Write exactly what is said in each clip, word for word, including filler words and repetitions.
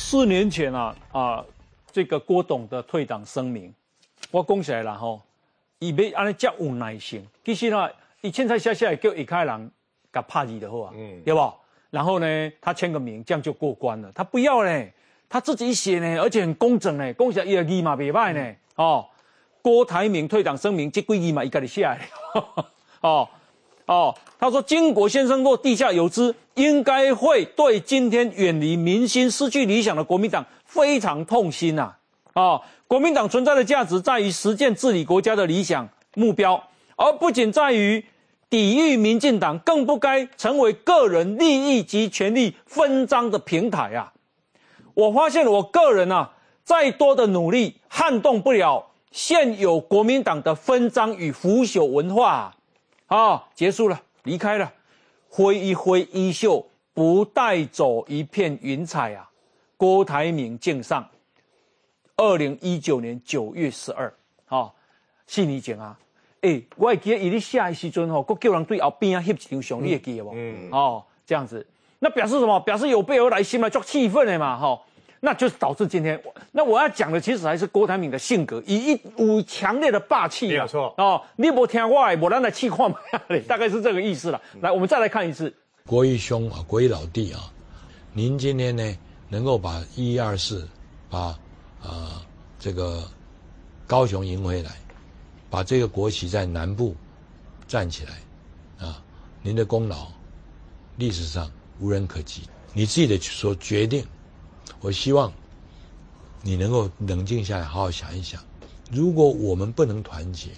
四年前啊啊，这个郭董的退党声明，我讲起来啦吼，伊要安尼遮有耐性，其实呢，伊凊彩写写叫一开人甲拍字就好啊，嗯，对不？然后呢，他签个名，这样就过关了。他不要呢，他自己写呢，而且很工整呢，讲起来伊的字嘛袂歹呢，哦，郭台铭退党声明，这几字嘛伊家己写的，哦。哦，他说金国先生若地下有知，应该会对今天远离民心、失去理想的国民党非常痛心呐、啊！哦，国民党存在的价值在于实践治理国家的理想目标，而不仅在于抵御民进党，更不该成为个人利益及权力分赃的平台啊！我发现我个人啊，再多的努力撼动不了现有国民党的分赃与腐朽文化啊！啊，结束了，离开了，挥一挥衣袖，不带走一片云彩啊！郭台铭敬上，二零一九年九月十二，哈，四年前啊，诶、欸，我会记得伊咧写的时阵吼，佫叫人对后边啊翕一张相，你会记得无？嗯，哦，这样子，那表示什么？表示有备而来，心嘛，足气愤的嘛，吼。那就是导致今天，那我要讲的其实还是郭台铭的性格，以一有强烈的霸气， 没有错哦。你不听我的，我让他气看嘛，大概是这个意思了。来，我们再来看一次。 国义兄啊，国义老弟啊，您今天呢能够把一一二四，把呃这个高雄赢回来，把这个国旗在南部站起来，啊，您的功劳历史上无人可及。你自己的所决定。我希望你能够冷静下来，好好想一想。如果我们不能团结，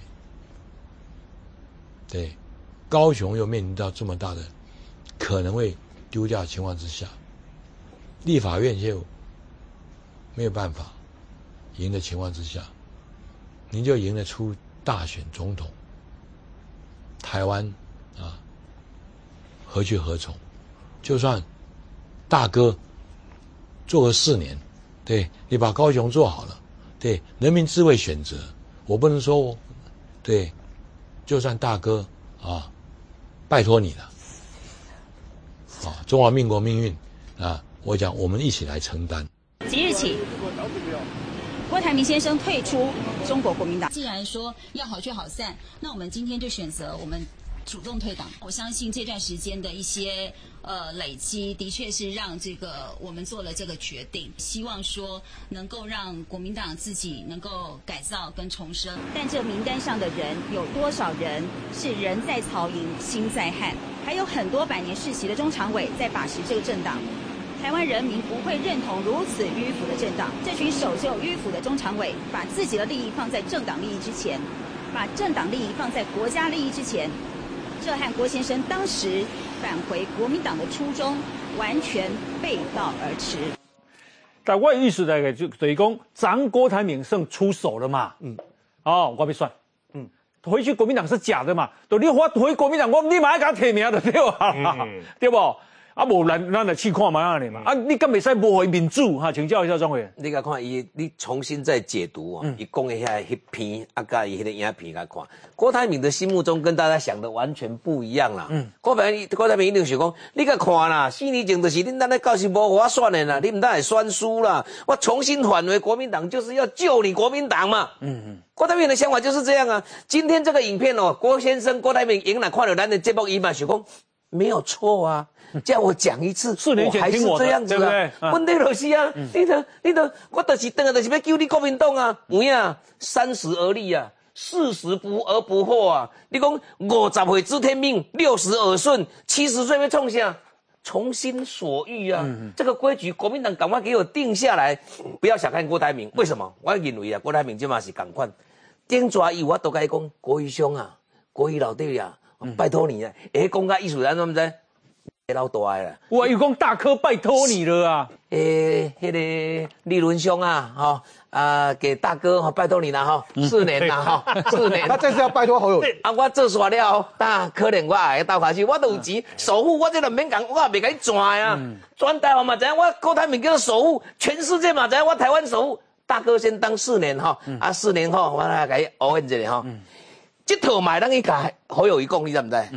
对，高雄又面临到这么大的可能会丢掉的情况之下，立法院又没有办法赢的情况之下，您就赢得出大选总统，台湾啊，何去何从？就算大哥。做个四年，对你把高雄做好了，对人民自会选择。我不能说，对，就算大哥啊，拜托你了，啊，中华民国命运啊，我讲我们一起来承担。 即日起，郭台铭先生退出中国国民党。既然说要好聚好散，那我们今天就选择我们主动退党。我相信这段时间的一些。呃，累积的确是让这个我们做了这个决定，希望说能够让国民党自己能够改造跟重生。但这名单上的人有多少人是人在曹营心在汉？还有很多百年世袭的中常委在把持这个政党。台湾人民不会认同如此迂腐的政党。这群守旧迂腐的中常委，把自己的利益放在政党利益之前，把政党利益放在国家利益之前。这和郭先生当时返回国民党的初衷完全背道而驰。 但我的意思呢，就等于讲，咱郭台铭胜出手了嘛。嗯，哦，我被算。嗯，回去国民党是假的嘛？就你我回国民党，我立马给他提名就对了，嗯、对不？啊，无咱咱来试看嘛呢嘛。啊，你敢袂使无回民主哈？请教一下庄委员。 你甲看伊，你重新再解读啊，伊讲的遐迄篇啊，甲伊迄个影片甲看，郭台铭的心目中跟大家想的完全不一样啦。嗯，郭台铭郭台铭一定想讲，你甲看啦，四年前就是恁咱咧到时无我选的啦，你唔当会选输啦。我重新返回国民党，就是要救你国民党嘛。嗯嗯，郭台铭的想法就是这样啊。今天这个影片哦，郭先生郭台铭赢了，看了咱的节目，伊嘛想讲没有错啊。叫我讲一次， 四年前听我的， 还是这样子啊，对不对？问题就是啊，嗯、你都你都，我就是等下就是要救你国民党啊，有影三十而立啊，四十不而不惑啊。你讲五十岁知天命，六十耳顺，七十岁要创啥？从心所欲啊。嗯、这个规矩，国民党赶快给我定下来，不要小看郭台铭。为什么？我认为啊，郭台铭这嘛是赶快，顶抓伊我都该讲，国义兄啊，国义老弟啊，嗯、拜托你啊，哎，讲个艺术人，怎么知？老大啦！ 我有讲大哥拜托你了啊！ 诶、欸，迄、那个立伦兄啊，哈、哦、啊，给大哥哈拜托你了哈，四年啦哈，四年。 他这次要拜托侯友宜啊，我做煞了，但可能我下个斗下去，我都有钱，首富我这个免讲，我也袂甲你赚啊。全台湾嘛知影，我郭台铭叫做首富，全世界嘛知影，我台湾首富。大哥先当四年哈，嗯、啊四年后我来甲伊欧恩一下哈。这套买咱去甲侯友宜讲，你知唔知？嗯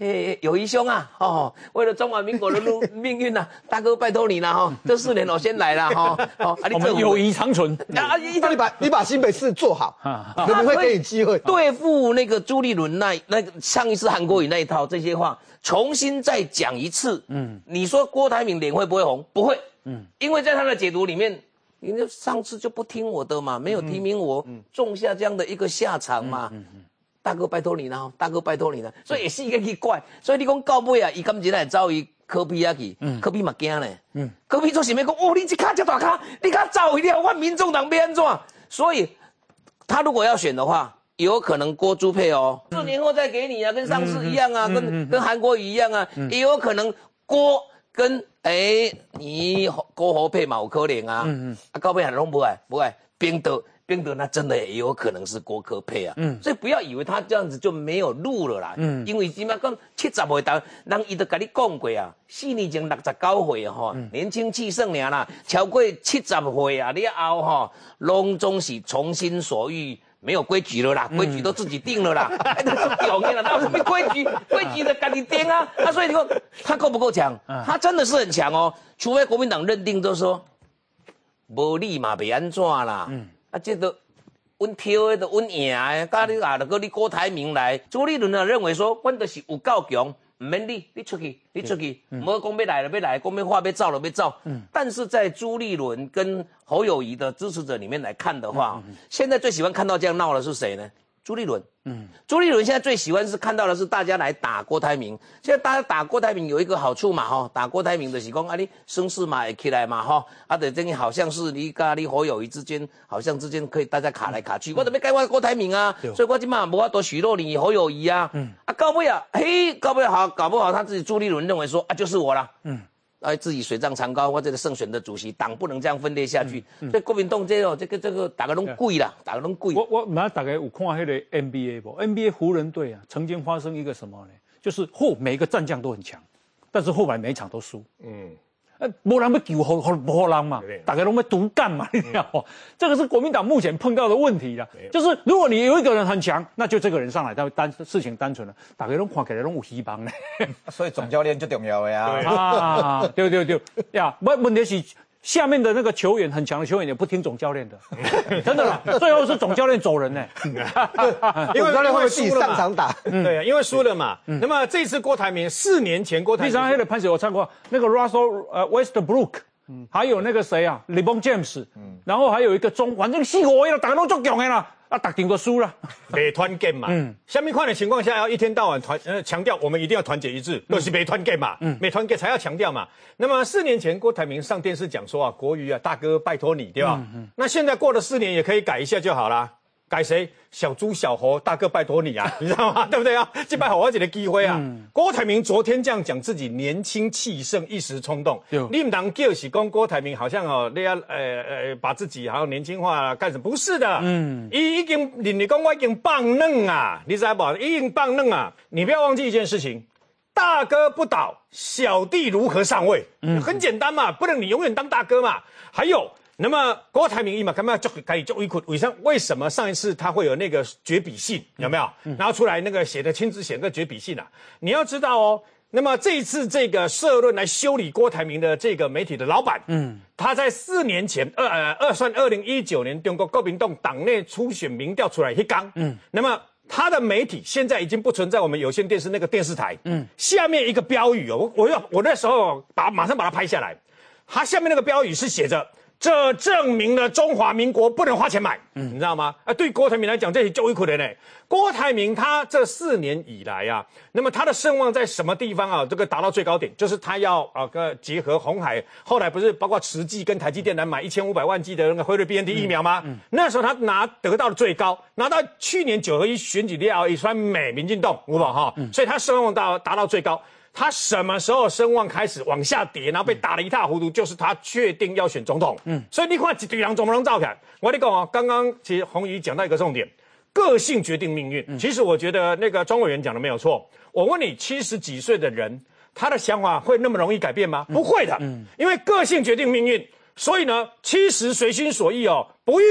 嘿，友谊兄啊，哦，为了中华民国的路命运啊，大哥拜托你了哈、哦，这四年我先来了哈，哦， 我们友谊长存。 啊，你把你把新北市做好，可能会给你机会对付那个朱立伦那那个上一次韩国瑜那一套这些话，重新再讲一次。嗯，你说郭台铭脸会不会红？不会。嗯，因为在他的解读里面，你就上次就不听我的嘛，没有提名我，种下这样的一个下场嘛。嗯嗯。大哥拜托你了，大哥拜托你了，所以也是一个奇怪。所以你讲到尾啊，伊今日来走伊柯 P 啊去，柯 P 嘛惊咧。嗯，柯 P 做想要讲，哦，你这卡这大卡，你卡走一了，我民众党要安怎？所以他如果要选的话，有可能郭朱配哦，四年后再给你啊，跟上次一样啊，嗯、跟、嗯、跟韩国瑜一样啊，嗯、也有可能郭跟哎、欸、你郭侯配嘛有可能啊，嗯嗯，啊到尾还拢不爱不爱冰的。冰的那真的也有可能是郭柯配啊，嗯，所以不要以为他这样子就没有路了啦，嗯，因为起码讲七十岁大人伊都跟你讲过啊，四年前六十九岁啊吼，嗯、年轻气盛尔啦，超过七十岁啊了后吼，拢总是重新所欲，没有规矩了啦，规矩都自己定了啦，哎、嗯，那是表面了，哪有什么规矩？规矩的自己定啊，啊，所以你说他够不够强？他真的是很强哦，除非国民党认定就说，无你嘛袂安怎啦，嗯。啊，这个阮挑的，阮赢的，甲你啊，就搁你郭台铭来，朱立伦呢认为说，阮就是有够强，唔免你，你出去，你出去，无讲要来了，要来，讲要话要走了，要走。嗯。但是在朱立伦跟侯友宜的支持者里面来看的话，嗯嗯、现在最喜欢看到这样闹的是谁呢？朱立伦。嗯。朱立伦现在最喜欢是看到的是大家来打郭台铭。现在大家打郭台铭有一个好处嘛，哈，打郭台铭的是讲啊，你声势嘛会起来嘛，哈，啊，的这个好像是你跟你侯友宜之间，好像之间可以大家卡来卡去。嗯、我准备改我郭台铭啊，所以我今嘛无法多许诺你侯友宜啊。嗯。啊，搞不好，嘿，搞不好，搞不好他自己朱立伦认为说啊，就是我啦。嗯。哎，自己水涨船高，我这个胜选的主席，党不能这样分裂下去。嗯嗯、所以国民党这个这个这个大家拢贵啦，大家拢贵。 我我马上大概有看那个 N B A 不 ？N B A 湖人队啊，曾经发生一个什么呢？就是后每个战将都很强，但是后来每一场都输。嗯。呃，没人要救好好不好人嘛，大家都要独干嘛，你知道吗？这个是国民党目前碰到的问题了。就是如果你有一个人很强，那就这个人上来，他单事情单纯了，大家都看起来都有希望呢。 所以总教练就重要的呀。 啊，对对对呀，问问题是下面的那个球员很强的球员也不听总教练的，真的啦。最后是总教练走人呢， 因为总教练会自己上场打。 对啊，因为输了嘛。那么这次郭台铭四年前郭台铭， 第三黑的潘姐我看过那个 Russell 呃 Westbrook， 还有那个谁啊 LeBron James， 然后还有一个中，反正四个人大家都足强的啦。啊，打定都输了， 没团结嘛。嗯，下面看的情况下，要一天到晚团呃强调我们一定要团结一致，都、就是没团结嘛。嗯，没团结才要强调嘛。那么四年前郭台铭上电视讲说啊，国瑜啊，大哥拜托你，对吧？嗯嗯。那现在过了四年也可以改一下就好啦。改谁？小猪小猴，大哥拜托你啊，你知道吗？对不对啊？这摆好我几个机会啊。嗯、郭台铭昨天这样讲自己年轻气盛，一时冲动。你们当就是讲郭台铭好像哦，你要呃呃把自己好像年轻化干什么？不是的，嗯，已已经人家讲我已经放嫩啊，你知道不？已经放嫩啊，你不要忘记一件事情。大哥不倒，小弟如何上位？嗯，很简单嘛，不能你永远当大哥嘛。还有。那么郭台铭一嘛，干嘛就可以就一苦为什为什么上一次他会有那个绝笔信有没有？嗯、然后出来那个写的亲自写个绝笔信啊？你要知道哦，那么这一次这个社论来修理郭台铭的这个媒体的老板，嗯，他在四年前二呃二算二零一九年中国国民党党内初选民调出来一刚，嗯，那么他的媒体现在已经不存在我们有线电视那个电视台，嗯，下面一个标语哦，我我要我那时候把马上把它拍下来，他下面那个标语是写着。这证明了中华民国不能花钱买，嗯，你知道吗？啊，对郭台铭来讲，这是就一苦的呢。郭台铭他这四年以来啊，那么他的声望在什么地方啊？这个达到最高点，就是他要啊个结合鸿海，后来不是包括慈济跟台积电来买一千五百万剂的那个辉瑞 B N T 疫苗吗？嗯嗯、那时候他拿得到了最高，拿到去年九合一选举了也算美民进党，有无哈？嗯、所以他声望到达到最高。他什么时候声望开始往下跌，然后被打得一塌糊涂，就是他确定要选总统。嗯，所以你看一堆人怎么能造起来？我跟你讲哦，刚刚其实洪怡讲到一个重点，个性决定命运。嗯、其实我觉得那个庄委员讲的没有错。我问你，七十几岁的人，他的想法会那么容易改变吗？嗯、不会的。嗯，因为个性决定命运，所以呢，七十随心所欲哦，不逾矩。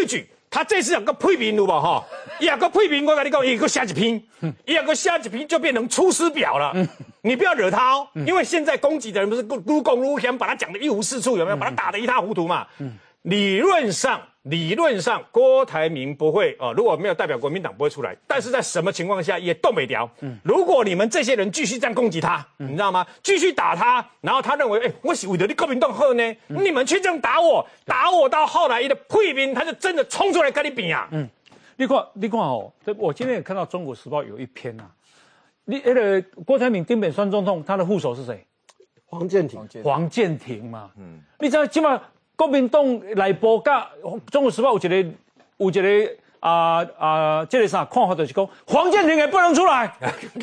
他这次有个配名有无哈？伊有个配名，我跟你讲，伊有个写一篇，伊有个写一篇就变成出师表了。嗯、你不要惹他哦，嗯、因为现在攻击的人不是撸共撸想把他讲的一无是处，有没有？把他打得一塌糊涂嘛。嗯、理论上，理论上郭台铭不会哦，如果没有代表国民党不会出来，但是在什么情况下也动不了。嗯、如果你们这些人继续这样攻击他，嗯、你知道吗？继续打他，然后他认为，哎、欸，我是为了你国民党好呢，嗯、你们却这样打我，打我到后来一个配兵，他就真的冲出来跟你比啊。嗯， 你看，你看哦，我今天也看到《中国时报》有一篇啊，你那个郭台铭丁本选总统，他的副手是谁？ 黄健庭。 黄健庭嘛，嗯，你知道今嘛国民党内部甲《中国时报》有一个有一个啊啊，这个啥看法就是讲，黄健庭也不能出来。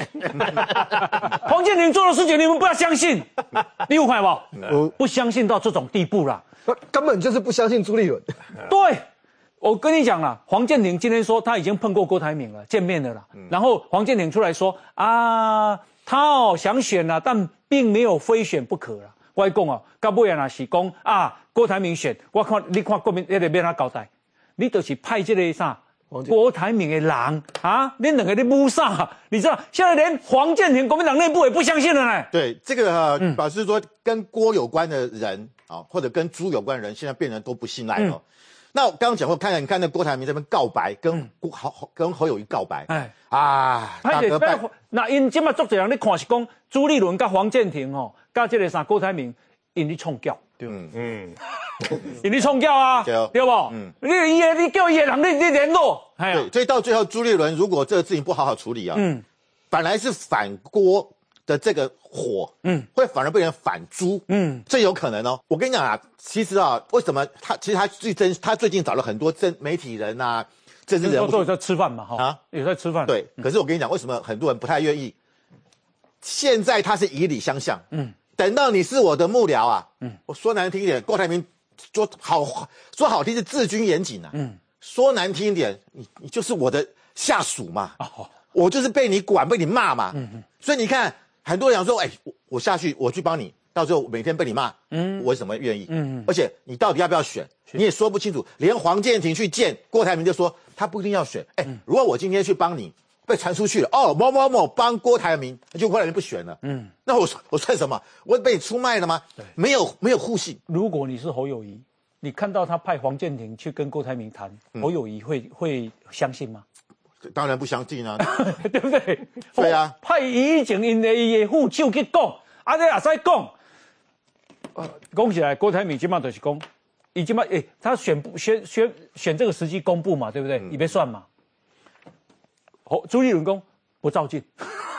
黄健庭做的事情你们不要相信，你有看吧？我不相信到这种地步啦， 根本就是不相信朱立伦。 对。我跟你讲啦，黄健庭今天说他已经碰过郭台铭了，见面了啦。嗯、然后黄健庭出来说啊，他哦想选啦，但并没有非选不可啦。我讲哦，到尾啊是讲啊，郭台铭选，我看你看国民那个要他交代，你就是派这个啥郭台铭的人啊，你两个在污啥？你知道现在连黄健庭国民党内部也不相信了呢。 对，这个呃，嗯、表示说跟郭有关的人啊，或者跟朱有关的人，现在变成都不信赖了。嗯那我刚刚讲过，看看你看那郭台铭这边告白，跟郭侯跟侯友宜告白，哎啊，大哥拜， 那因今嘛作者人你看是讲朱立伦跟黄健庭吼，跟这个啥郭台铭，因你冲叫， 嗯嗯， 因你冲叫啊，对对不？嗯，你伊你叫伊人你你联络， 对，所以到最后朱立伦如果这个事情不好好处理啊，嗯，本来是反郭的这个火，嗯，会反而变成反朱，嗯，这有可能哦。我跟你讲啊，其实啊，为什么他其实他最真，他最近找了很多政媒体人啊，政治人物都有在吃饭嘛，哈啊，有在吃饭。 对，嗯、可是我跟你讲，为什么很多人不太愿意？现在他是以礼相向，嗯，等到你是我的幕僚啊，嗯，我说难听一点，郭台铭说好说好听是治军严谨啊，嗯，说难听一点，你你就是我的下属嘛，哦，我就是被你管，被你骂嘛，嗯嗯，所以你看。很多人讲说，哎、欸，我我下去，我去帮你，到时候每天被你骂，嗯，我为什么愿意？嗯，而且你到底要不要选，你也说不清楚。连黄健庭去见郭台铭就说他不一定要选。哎、欸，嗯、如果我今天去帮你，被传出去了，哦，某某某帮郭台铭，就郭台铭不选了，嗯，那我我算什么？我被你出卖了吗？对，没有没有互信。 如果你是侯友宜，你看到他派黄健庭去跟郭台铭谈，嗯、侯友宜会会相信吗？ 当然不相信啊， 对不对？ 对啊， 派以前因的伊的副手去讲，啊，你也使讲。讲起来，郭台铭今嘛就是讲，伊今嘛诶，他选选选选这个时机公布嘛，对不对？你别算嘛。好，朱立伦讲不照进。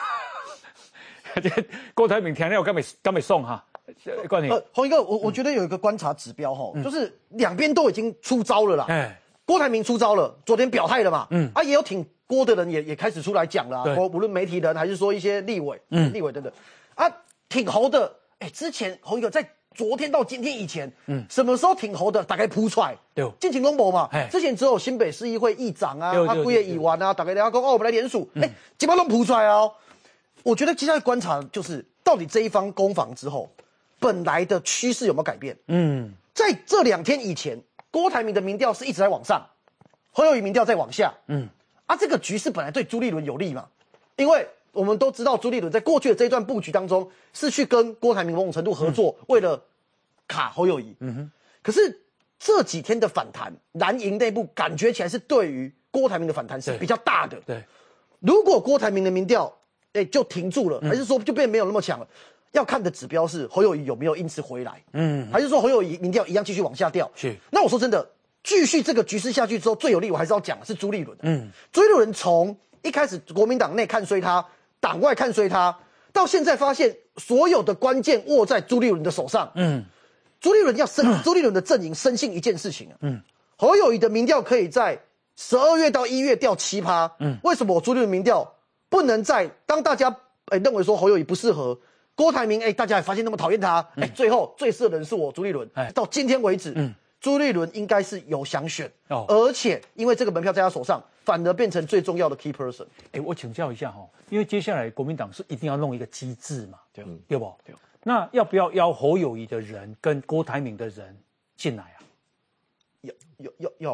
郭台铭听了敢没敢没送哈？冠廷， 呃，洪一哥，我我觉得有一个观察指标哈，嗯、就是两边都已经出招了啦。哎。郭台铭出招了，昨天表态了嘛，嗯，啊，也有挺郭的人也也开始出来讲了、啊，无论媒体人还是说一些立委，嗯，立委等等，啊，挺侯的，哎、欸，之前侯一个在昨天到今天以前，嗯，什么时候挺侯的，大概铺出来，对，进行公博嘛，之前只有新北市议会议长啊，他规业议员啊，大概大家讲哦，我们来联署，哎、欸，基本上都铺出来哦。我觉得接下来观察就是，到底这一方攻防之后，本来的趋势有没有改变？嗯，在这两天以前。郭台铭的民调是一直在往上，侯友宜民调在往下。嗯，啊，这个局势本来对朱立伦有利嘛，因为我们都知道朱立伦在过去的这一段布局当中是去跟郭台铭某种程度合作，嗯、为了卡侯友宜。嗯哼，可是这几天的反弹，蓝营内部感觉起来是对于郭台铭的反弹是比较大的。对，对如果郭台铭的民调哎、欸、就停住了，嗯、还是说就变没有那么强了？要看的指标是侯友宜有没有因此回来，嗯，还是说侯友宜民调一样继续往下掉？是。那我说真的，继续这个局势下去之后，最有利我还是要讲的是朱立伦。嗯，朱立伦从一开始国民党内看衰他，党外看衰他，到现在发现所有的关键握在朱立伦的手上。嗯，朱立伦要深，嗯、朱立伦的阵营深信一件事情啊。嗯，侯友宜的民调可以在十二月到一月掉七趴。嗯，为什么我朱立伦民调不能在当大家哎、欸、认为说侯友宜不适合？郭台铭，哎、欸，大家也发现那么讨厌他，哎、嗯欸，最后最适合的人是我朱立伦。哎，到今天为止，嗯，朱立伦应该是有想选，哦，而且因为这个门票在他手上，反而变成最重要的 key person。 哎、欸，我请教一下哈，因为接下来国民党是一定要弄一个机制嘛，对，嗯、对不？对。那要不要邀侯友宜的人跟郭台铭的人进来啊？ 要要要要吧。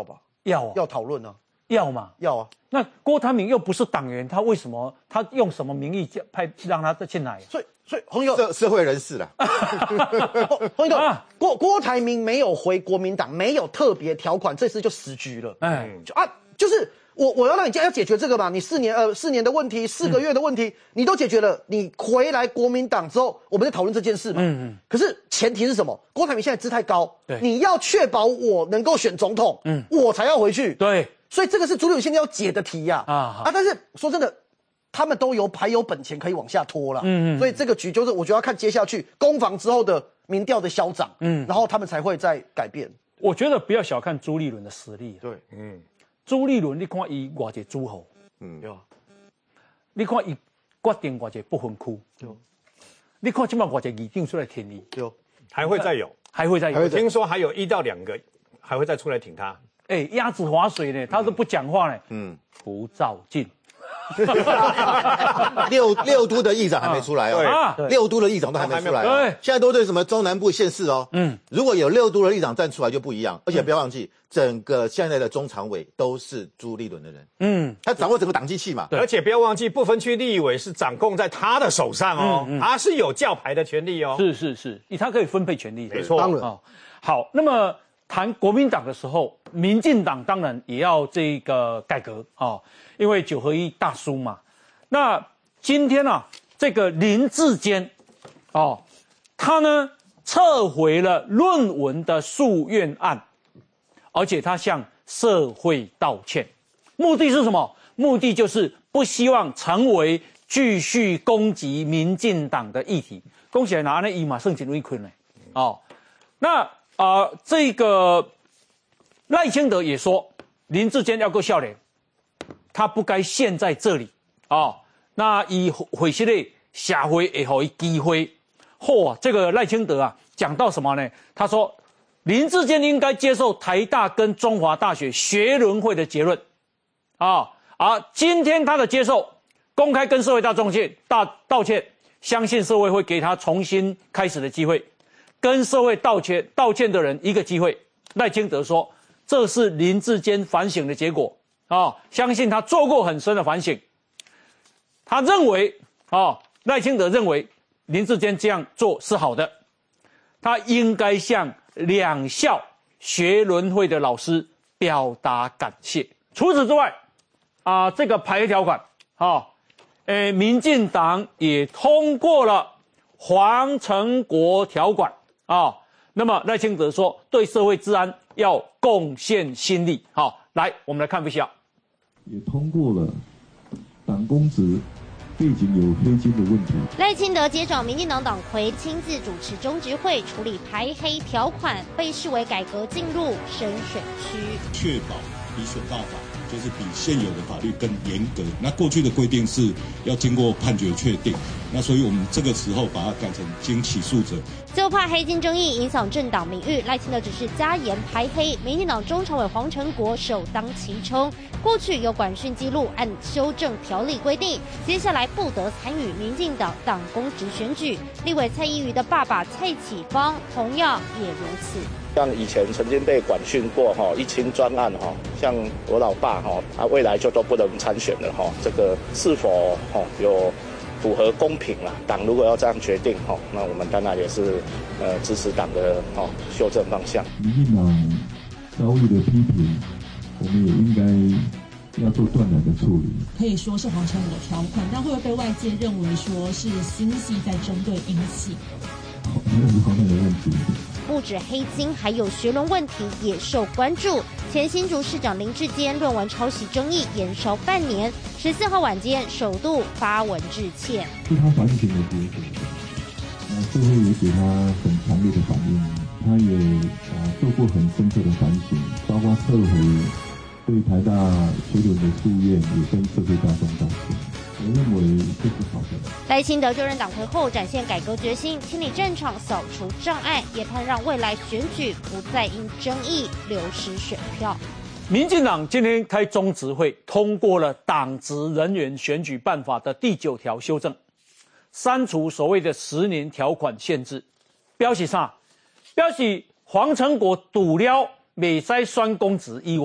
要啊， 要讨论啊， 要嘛， 要啊。 那郭台铭又不是党员，他为什么他用什么名义派让他进来？ 所以所以洪友社社会人士啦， 洪友啊郭郭台铭没有回国民党，没有特别条款，这次就死局了。 哎， 就啊，就是我我要让你要解决这个嘛，你四年呃四年的问题，四个月的问题，嗯、你都解决了，你回来国民党之后，我们在讨论这件事嘛。嗯嗯。可是前提是什么？郭台铭现在姿态高， 对， 你要确保我能够选总统，嗯，我才要回去。 对， 所以这个是朱立伦现在要解的题呀、啊。啊啊！但是说真的，他们都有还有本钱可以往下拖了。嗯嗯。所以这个局就是我觉得要看接下去攻防之后的民调的消长，嗯，然后他们才会再改变。 我觉得不要小看朱立伦的实力、啊。 对， 嗯。朱立伦，你看伊偌济诸侯，嗯，对吧？你看伊决定偌济不分区，对。你看今麦偌济议长出来挺你， 对， 还会再有， 还会再有。 听说还有一到两个还会再出来挺他。 哎、欸，鸭子划水呢，他都不讲话呢。嗯，不照进。 六六都的议长还没出来哦，啊、六都的议长都还没出来、哦，现在都对什么中南部县市哦，嗯，如果有六都的议长站出来就不一样，而且不要忘记，整个现在的中常委都是朱立伦的人，嗯，他掌握整个党机器嘛， 而且不要忘记，不分区立委是掌控在他的手上哦，嗯嗯、他是有教牌的权利哦， 是是是，他可以分配权利， 没错， 当然哦，好，那么谈国民党的时候，民进党当然也要这个改革哦，因为九合一大输嘛。那今天啊，这个林智坚，哦，他呢撤回了论文的诉愿案，而且他向社会道歉，目的是什么？目的就是不希望成为继续攻击民进党的议题。恭喜拿那伊马圣进入一困呢，哦，那啊、呃，这个赖清德也说林智坚要够笑脸，他不该陷在这里。哦，那以回息类下回也好一机会，嚯、哦，这个赖清德啊讲到什么呢？他说林智坚应该接受台大跟中华大学学伦会的结论，啊，而今天他的接受，公开跟社会大众歉大道歉，相信社会会给他重新开始的机会，跟社会道歉道歉的人一个机会。赖清德说，这是林智坚反省的结果啊，相信他做过很深的反省。他认为，哦，赖清德认为林智坚这样做是好的，他应该向两校学伦会的老师表达感谢。除此之外，啊、呃，这个排黑条款，啊、哦，呃，民进党也通过了黄成国条款啊、哦。那么赖清德说，对社会治安要贡献心力。好、哦，来，我们来看一下， 也通过了党公职背景有黑金的问题。 赖清德接掌民进党党魁，亲自主持中执会处理排黑条款，被视为改革进入深水区， 确保比选大法就是比现有的法律更严格。那过去的规定是要经过判决确定，那所以我们这个时候把它改成经起诉者。 就怕黑金争议影响政党名誉，赖清德只是加严排黑。民进党中常委黄成国首当其冲，过去有管训记录，按修正条例规定，接下来不得参与民进党党公职选举。立委蔡依瑜的爸爸蔡启芳同样也如此。 像以前曾经被管训过哈，一清专案哈，像我老爸哈，他未来就都不能参选了哈。这个是否哈有符合公平啦？党如果要这样决定哈，那我们当然也是呃支持党的哈修正方向。 民进党遭遇的批评，我们也应该要做断然的处理。 可以说是黄成国的条款，但会不会被外界认为说是新系在针对英系？ 没有方面的问题。 不止黑金，还有学伦问题也受关注。前新竹市长林智坚论文抄袭争议延烧半年，十四号晚间首度发文致歉。 是他反省的结果，那社会也给他很强烈的反应，他也啊做过很深刻的反省，包括撤回对台大学伦的诉愿，也跟社会大众道歉。我认为这是好的。 赖清德就任党魁后，展现改革决心，清理战场，扫除障碍，也盼让未来选举不再因争议流失选票。 民进党今天开中执会，通过了党职人员选举办法的第九条修正，删除所谓的十年条款限制。表示啥？表示黄成国除了未使选公职以外，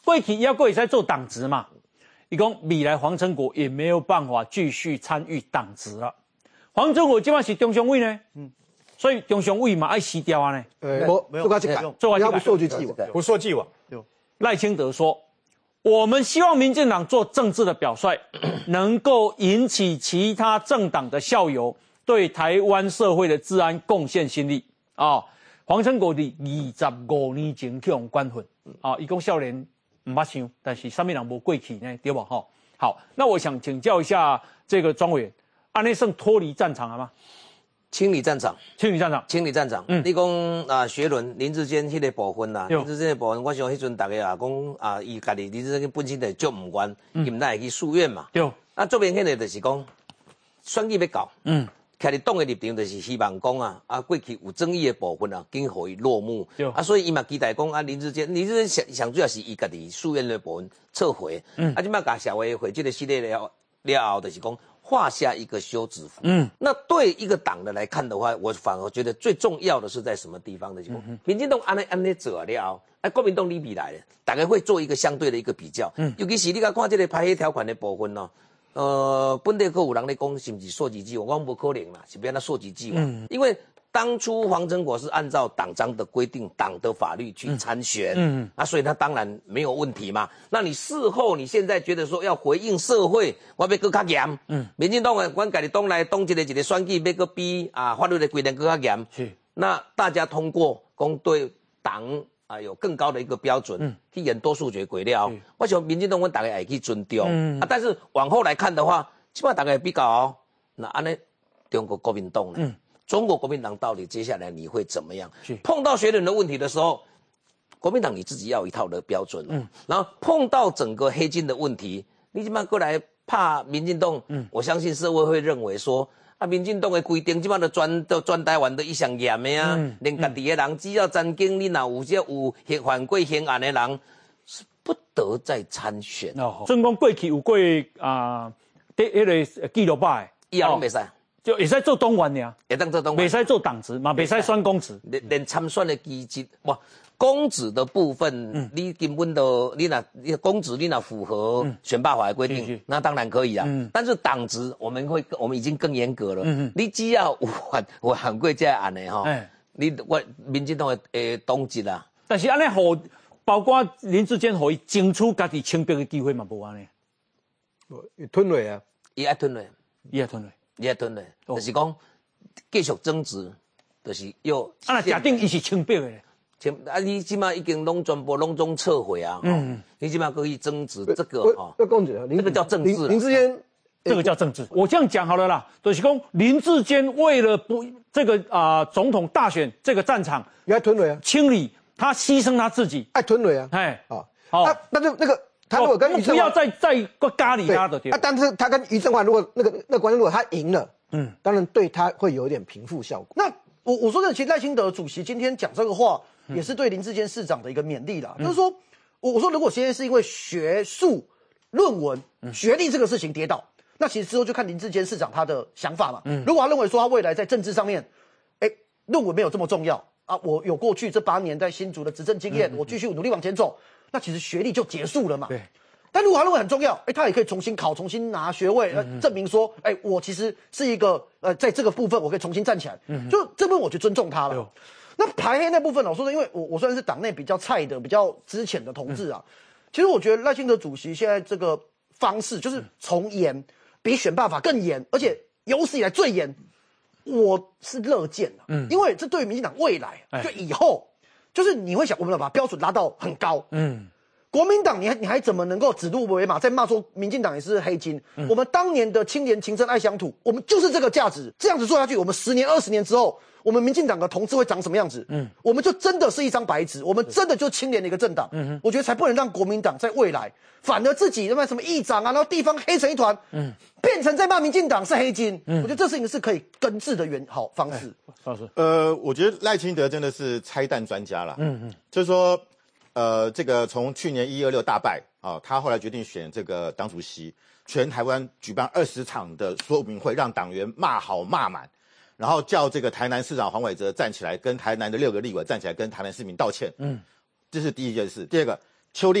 过去要过会使做党职嘛？伊讲未来黄成国也没有办法继续参与党职了。黄成国今晚是中常委呢，嗯，所以中常委嘛爱撕掉啊呢。 呃，我做个去改， 做要不溯及既往， 不溯既往。 赖清德说：“我们希望民进党做政治的表率，能够引起其他政党的效尤，对台湾社会的治安贡献心力。”啊，黄成国伫二十五年前去用关混啊，伊讲少年唔捌想，但是上面人无过去呢，对吧？哈，好，那我想请教一下这个庄委员，安内胜脱离战场了吗？ 清理战场， 清理战场， 清理战场。嗯，你讲啊，学伦林志坚迄个部分啦，林志坚的部分，我想迄阵大家也讲啊，伊家己林志坚本身就足唔愿，伊唔奈会去诉愿嘛。 对。 啊，最明显的就是讲选举要到，嗯，徛伫党的立场就是希望讲啊，啊过去有争议的部分啊，紧互伊落幕。对。啊，所以伊嘛期待讲啊，林志坚，林志坚上上主要是伊家己诉愿的部分撤回。嗯。啊，即摆甲社会回这个系列了了后，就是讲。画下一个休止符。嗯，那对一个党的来看的话，我反而觉得最重要的是在什么地方呢？就、嗯、民进党安尼安尼做了，哎，国民党你比来的，大概会做一个相对的一个比较。嗯，尤其是你甲看这个排黑条款的部分呢、哦，呃，本地阁有人咧讲是不是溯及既往？我讲不可能啦，是变那溯及既往，嗯、因为。当初黄成国是按照党章的规定、党的法律去参选，嗯，嗯啊，所以他当然没有问题嘛。那你事后你现在觉得说要回应社会，我要更较严，嗯，民进党的阮家己党内党一个一个选举要个比啊法律的规定更较严，是。那大家通过公对党啊有更高的一个标准，嗯，去演多数决过了，我想民进党阮大家也去尊重，嗯啊，但是往后来看的话，起码大家比较，那安尼中国国民党呢？嗯。中国国民党到底接下来你会怎么样？碰到学人的问题的时候，国民党你自己要有一套的标准。嗯，然后碰到整个黑金的问题，你怎么过来怕民进党？嗯，我相信社会会认为说啊，民进党的规定，基本上专都专台湾都一项严的啊，嗯、连家己的人只要曾经你若有些有犯过刑案的人，是不得再参选。 哦，所以讲过去有过啊，迄、呃、个记录吧， 以后拢袂使。 就会使做党员呀， 会当做党员， 袂使做党职嘛，袂使选公职， 连连参选的机制，哇，公职的部分，嗯、你根本都你那公职你那符合选罢法的规定，嗯、那当然可以啊。嗯、但是党职我们会我们已经更严格了，嗯、你只要有犯有犯过这案的哈，欸、你我民进党的诶党籍啦。 但是安尼好，包括林志坚可以争取家己清白的机会嘛，无安尼。 吞落啊， 伊爱吞落， 伊爱吞落。 也吞嘞，哦、就是讲继续增值，就是要。 啊，那假定伊是清白的， 清啊，你起码已经拢全部拢总撤回啊，嗯，你起码可以增值这个哈。 要公子， 这个叫政治。 林志坚， 这个叫政治。我这样讲好了啦，就是讲林志坚为了不这个啊、呃、总统大选这个战场， 也爱吞了啊， 清理他牺牲他自己， 爱吞了啊， 哎， 啊，好，那那就那个。他如果跟于正不要再再咖喱他的啊，但是他跟于正焕如果那个那个关键如果他赢了，嗯，当然对他会有一点平复效果。那我我说的，其实赖清德主席今天讲这个话，嗯、也是对林志坚市长的一个勉励啦。嗯、就是说，我我说如果现在是因为学术论文、嗯、学历这个事情跌倒，那其实之后就看林志坚市长他的想法嘛。嗯，如果他认为说他未来在政治上面，哎，论文没有这么重要啊，我有过去这八年在新竹的执政经验，嗯、我继续努力往前走。那其实学历就结束了嘛？对。但如果他认为很重要，哎，他也可以重新考、重新拿学位，呃，证明说，哎，我其实是一个呃，在这个部分我可以重新站起来。嗯，就这部分我就尊重他了。那排黑那部分呢？我说的，因为我我虽然是党内比较菜的、比较资浅的同志啊，嗯、其实我觉得赖清德主席现在这个方式就是从严，比选罢法更严，而且有史以来最严，我是乐见的。嗯，因为这对于民进党未来，就以后。就是你会想，我们要把标准拉到很高。嗯，国民党你还你还怎么能够指鹿为马，在骂说民进党也是黑金？嗯、我们当年的青年情深爱乡土，我们就是这个价值。这样子做下去，我们十年、二十年之后，我们民进党的同志会长什么样子？嗯，我们就真的是一张白纸，我们真的就是青年的一个政党。嗯，我觉得才不能让国民党在未来，反而自己他妈什么议长啊，然后地方黑成一团。嗯。变成在骂民进党是黑金，嗯、我觉得这事情是可以根治的原好方式。 老师，呃，我觉得赖清德真的是拆弹专家啦。嗯嗯，就是说，呃，这个从去年一二六大败啊，他后来决定选这个党主席，全台湾举办二十场的说明会，让党员骂好骂满，然后叫这个台南市长黄伟哲站起来，跟台南的六个立委站起来，跟台南市民道歉。嗯，这是第一件事。第二个，邱丽丽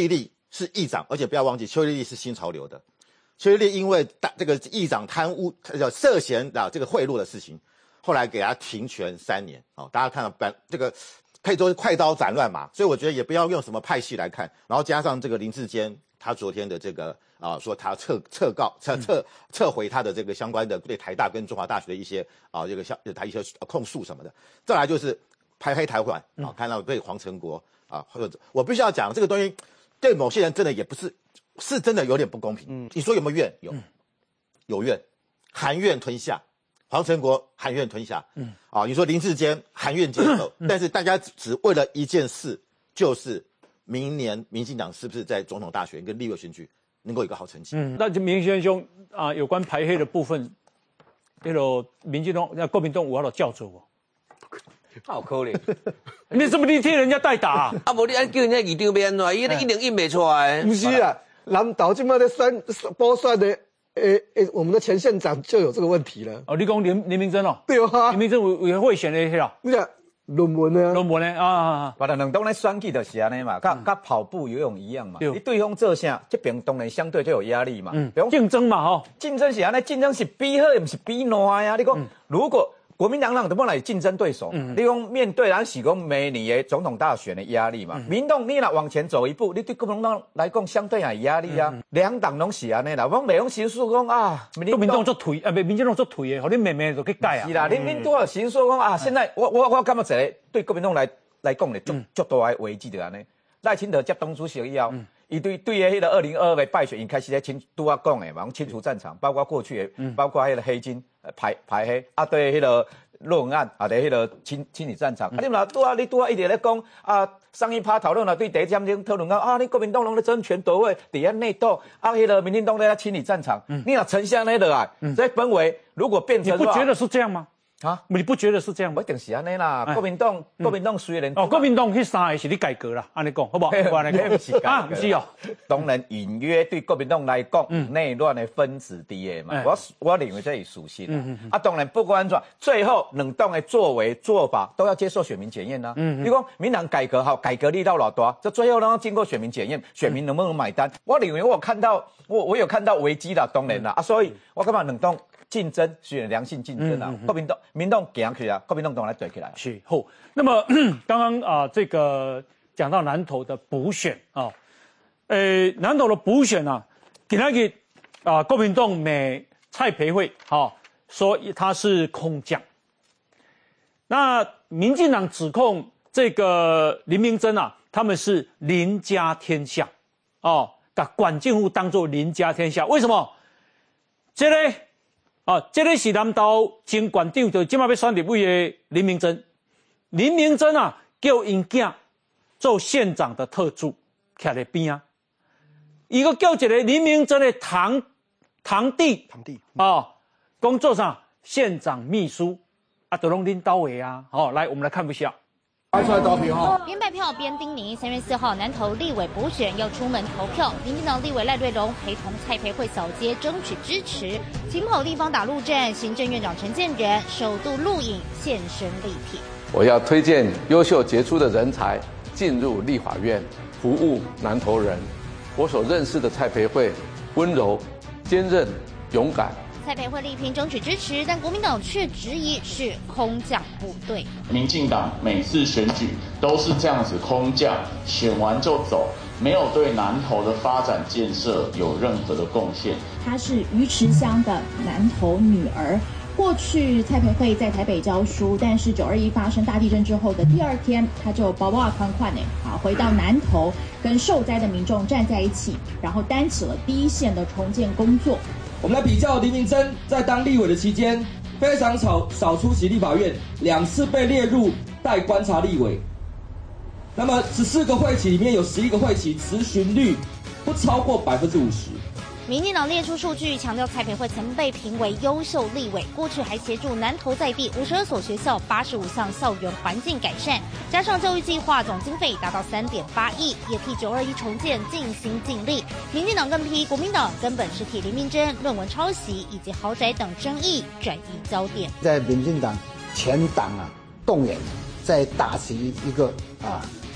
是议长，而且不要忘记邱丽丽是新潮流的。邱丽丽因为大这个议长贪污呃涉嫌啊这个贿赂的事情，后来给他停权三年。哦，大家看到本这个可以说是快刀斩乱麻，所以我觉得也不要用什么派系来看，然后加上这个林智坚他昨天的这个啊说他撤撤告撤撤撤回他的这个相关的对台大跟中华大学的一些啊这个相他一些控诉什么的，再来就是拍黑台湾啊，看到对黄成国啊，或者我必须要讲这个东西对某些人真的也不是是真的有点不公平。嗯，你说有没有怨？有，有怨，含怨吞下。黄成国含怨吞下，嗯，啊，你说林智坚含怨接受，嗯、但是大家只为了一件事，就是明年民进党是不是在总统大选跟立委选举能够有一个好成绩？嗯， 那就明轩兄啊，有关排黑的部分，那个民进党、那国民党有法度叫做我， 好可怜， 你怎么你替人家代打啊？ 啊，无你按叫人家议长变怎？伊一定印不出来。 不是啊，南投今麦在选补选的。诶诶，我们的前县长就有这个问题了。 哦，你讲林林明珍哦？ 对啊， 林明珍委员会选的是啦。 你讲论文呢？ 论文呢？啊啊啊！ 把它两党咧选举就是安尼嘛，甲甲跑步、游泳一样嘛。你对方做啥，这边当然相对就有压力嘛。嗯， 竞争嘛，吼， 竞争是安尼，竞争是比好，又不是比烂呀。你讲如果国民党让怎么来竞争对手？嗯，你讲面对咱是讲明年的总统大选的压力嘛。嗯、民党你若往前走一步，你对国民党来讲相对也有压力啊。两、嗯、党拢是安尼啦，我袂用形式讲啊， 国民党做退，啊，民进党做退的，互你慢慢就去改啊。 是啦，你你多少形式讲啊？现在我我我感觉一个对国民党来来讲咧，足足大的危机就安尼。赖清德接党主席以后。嗯伊对对个迄个二零二二的败选，伊开始咧清拄啊讲诶嘛，清除战场，包括过去的，嗯、包括迄个黑金排排黑啊，对迄个论文案啊，对迄个清清理战场。嗯、啊，你嘛拄啊，你拄啊一直咧讲啊，上一趴讨论了对第一点钟讨论讲啊，你国民党拢咧争权夺位，伫遐内斗啊，迄个民进党咧清理战场，嗯、你若呈现那个啊，嗯、这氛围如果变成， 你不觉得是这样吗？ 啊， 你不觉得是这样吗？ 一定是安尼啦。国民党，国民党虽然哦，国民党迄三个是你改革啦，安尼讲好不好？我安尼讲啊，不是哦。 当然，隐约对国民党来讲，内乱的分子低的嘛。我我认为这是属实的。啊，当然不管怎，最后两党的作为做法都要接受选民检验呐。嗯，你讲民党改革好，改革力道老大，这最后呢要经过选民检验，选民能不能买单？我认为我有看到，我我有看到危机啦，当然啦。啊，所以我感觉两党。竞争是良性竞争啊，嗯嗯、国民党、民党行起来，国民党当然对起来。 是好。那么刚刚啊、呃，这个讲到南投的补选啊，呃，南投的补选啊，今天给啊国民党美蔡培慧啊说他是空降，那民进党指控这个林明珍啊，他们是林家天下哦，把管政府当作林家天下，为什么？这个。啊，这个是南投前县长，就今麦要选立委的林明珍。林明珍啊，叫因囝做县长的特助，徛在边啊。伊个叫一个林明珍的堂堂弟， 堂弟啊，工作上县长秘书啊，都拢恁兜的啊。好、哦，来，我们来看一下。 拿出来投票哈！边拜票边叮咛，三月四号南投立委补选要出门投票，民进党立委赖瑞隆陪同蔡培慧扫街争取支持，勤跑地方打陆战，行政院长陈建仁首度录影现身力挺。 我要推荐优秀杰出的人才进入立法院，服务南投人。我所认识的蔡培慧，温柔、坚韧、勇敢。 蔡培慧力拼争取支持，但国民党却质疑是空降部队。 民进党每次选举都是这样子空降，选完就走，没有对南投的发展建设有任何的贡献。 她是鱼池乡的南投女儿。过去蔡培慧在台北教书，但是九二一发生大地震之后的第二天，她就包包款款呢，啊，回到南投，跟受灾的民众站在一起，然后担起了第一线的重建工作。 我们来比较林明珍在当立委的期间，非常少少出席立法院，两次被列入待观察立委。那么十四个会期里面有十一个会期咨询率不超过百分之五十。 民进党列出数据，强调蔡培慧曾被评为优秀立委，过去还协助南投在地五十二所学校八十五项校园环境改善，加上教育计划总经费达到三点八亿，也替九二一重建尽心尽力。民进党更批国民党根本是替林明珍论文抄袭以及豪宅等争议转移焦点。 在民进党全党啊动员，在打击一个啊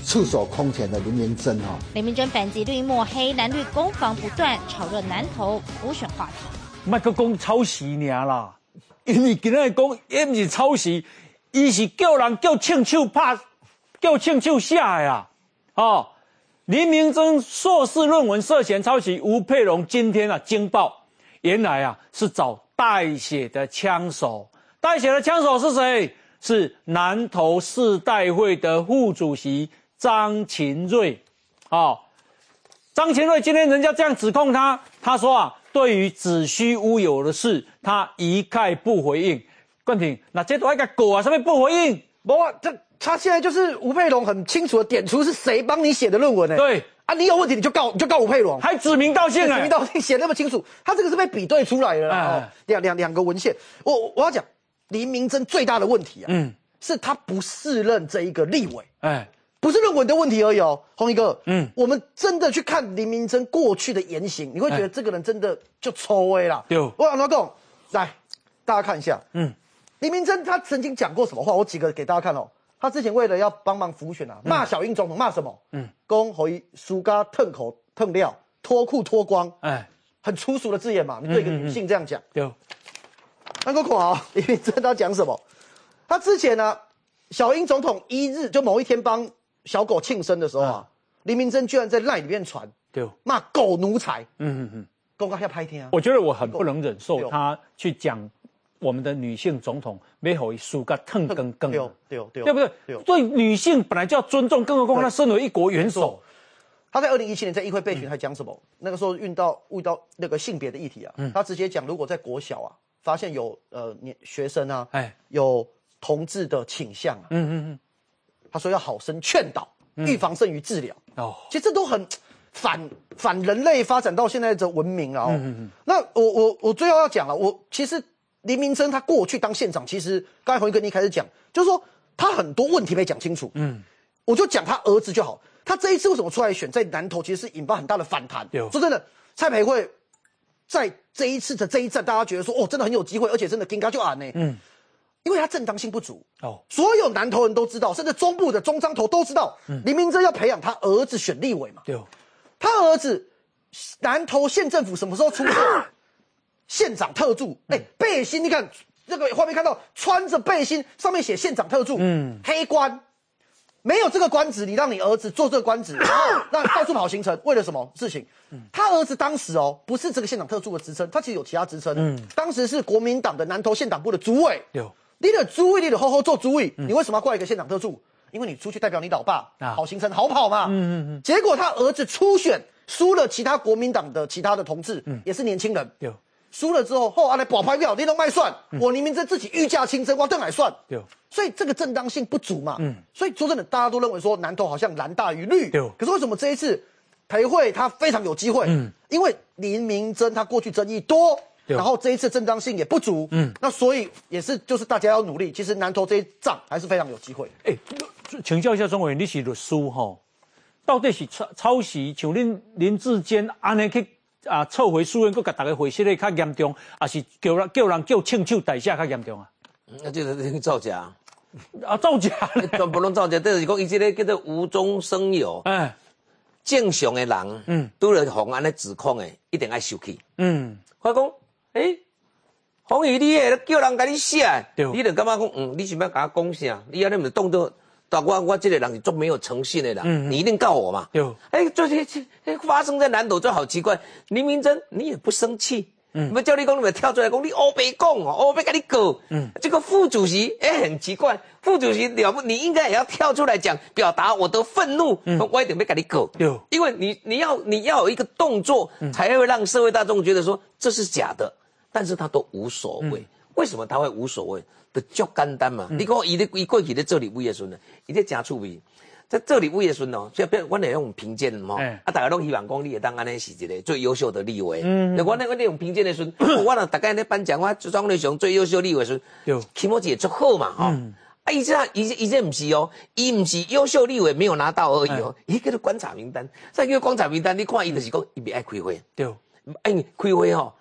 触手空前的林明毡哈。 林明毡反击绿幕黑，蓝绿攻防不断，炒热南投补选话题。 莫个讲抄袭尔啦，因为今仔讲伊毋是抄袭，伊是叫人叫亲手拍，叫亲手写的啊！哦，林明毡硕士论文涉嫌抄袭，吴佩荣今天啊惊爆，原来啊是找代写的枪手，代写的枪手是谁？是南投市代会的副主席张勤瑞。哦，张勤瑞今天人家这样指控他，他说啊。对于子虚乌有的事，他一概不回应。冠廷，那这都一个狗啊，上面不回应？ 不啊，这他现在就是吴佩荣很清楚的点出是谁帮你写的论文呢、欸？ 对啊，你有问题你就告，你就告吴佩荣， 还指名道姓、欸， 指名道姓写那么清楚，他这个是被比对出来的啦。哎、哦，两两两个文献，我我要讲林明毡最大的问题啊，嗯，是他不适任这一个立委，哎。不是论文的问题而已哦，洪一哥，嗯，我们真的去看林明毡过去的言行，你会觉得这个人真的就抽威啦。对，我老公，来，大家看一下，嗯，林明毡他曾经讲过什么话？我几个给大家看哦。他之前为了要帮忙辅选啊，骂小英总统，骂什么？嗯，公回输嘎腾口腾料，脱裤脱光，哎，很粗俗的字眼嘛。你对一个女性这样讲，对。那个孔豪，林明毡他讲什么？他之前呢，小英总统一日就某一天帮小狗庆生的时候啊，林明毡居然在赖里面传，对，骂狗奴才，嗯嗯嗯，公告要拍天啊！ 我觉得我很不能忍受他去讲我们的女性总统没好输个腾更更，对对对，对不对？对女性本来就要尊重，更何况他身为一国元首， 他在二零一七年在议会备询还讲什么？那个时候遇到遇到那个性别的议题啊，他直接讲，如果在国小啊发现有呃年学生啊，哎有同志的倾向啊，嗯嗯嗯。他说要好生劝导，预防胜于治疗。哦，其实这都很反反人类发展到现在的文明了哦。嗯嗯那我我我最后要讲了，我其实林明毡他过去当县长，其实刚才洪一哥你一开始讲，就是说他很多问题没讲清楚。嗯，我就讲他儿子就好。他这一次为什么出来选，在南投其实是引发很大的反弹。说真的，蔡培慧在这一次的这一战，大家觉得说哦，真的很有机会，而且真的金嘎就俺呢。嗯。因为他正当性不足哦，所有南投人都知道，甚至中部的中彰投都知道，嗯、林明毡要培养他儿子选立委嘛。对，他儿子南投县政府什么时候出现县长特助？哎、嗯欸，背心，你看这个画面看到穿着背心，上面写县长特助，嗯，黑官，没有这个官职，你让你儿子做这个官职，然后让到处跑行程，为了什么事情？嗯、他儿子当时哦，不是这个县长特助的职称，他其实有其他职称，嗯，当时是国民党的南投县党部的主委，有。你的主委，你的好好做主委，嗯、你为什么要过来一个县长特助？因为你出去代表你老爸，啊、好行程好跑嘛。嗯嗯嗯。结果他儿子初选输了其他国民党的其他的同志，嗯、也是年轻人。有输了之后，后来保牌票你都卖算，嗯、我林明毡自己御驾亲征，我邓来算。有，所以这个正当性不足嘛。嗯。所以说真的，大家都认为说南投好像蓝大于绿。有。可是为什么这一次培慧他非常有机会？嗯。因为林明毡他过去争议多。然后这一次正当性也不足，嗯，那所以也是就是大家要努力。其实南投这一仗还是非常有机会。 哎，请教一下钟委员，你是律师哈，到底是抄抄袭，像恁林志坚安尼去啊撤回书院，佮甲大家回息的较严重，还是叫人叫人叫亲手代写较严重啊？ 那这个造假啊，造假， 全部拢造假。就是讲伊这个叫做无中生有，哎，正常的人，嗯，拄了红安尼指控的，一定爱受气，嗯，我讲。诶，洪宇，你诶叫人甲你写，你就感觉讲，嗯，你想要甲我讲啥？你安尼唔当作，但我我这个人是足没有诚信的人，嗯、你一定告我嘛。对，哎，这些这发生在南投就好奇怪。林明毡，你也不生气，嗯，我叫你讲，你咪跳出来讲，你黑白讲哦，黑白甲你告。嗯，这个副主席，哎，很奇怪，副主席了不，你应该也要跳出来讲，表达我的愤怒，嗯、我一定要甲你告。对，因为你你要你要有一个动作，嗯、才会让社会大众觉得说这是假的。但是他都无所谓，嗯、为什么他会无所谓？就足简单嘛。嗯、你讲伊咧伊过去咧做立委的时阵呢，伊咧真趣味。在做立委的时阵哦，所以我哋用评鉴嘛，欸、啊，大家拢希望讲你会当安尼是一个最优秀的立委。嗯，我咧我咧用评鉴的时阵，我若大概咧颁奖，我庄内上最优秀立委的时阵，起码也足好嘛，吼、嗯。啊，伊这伊伊这不是哦，伊不是优秀立委没有拿到而已哦，伊叫做观察名单。再叫观察名单，你看伊就是讲伊袂爱开会。对，哎，开会吼。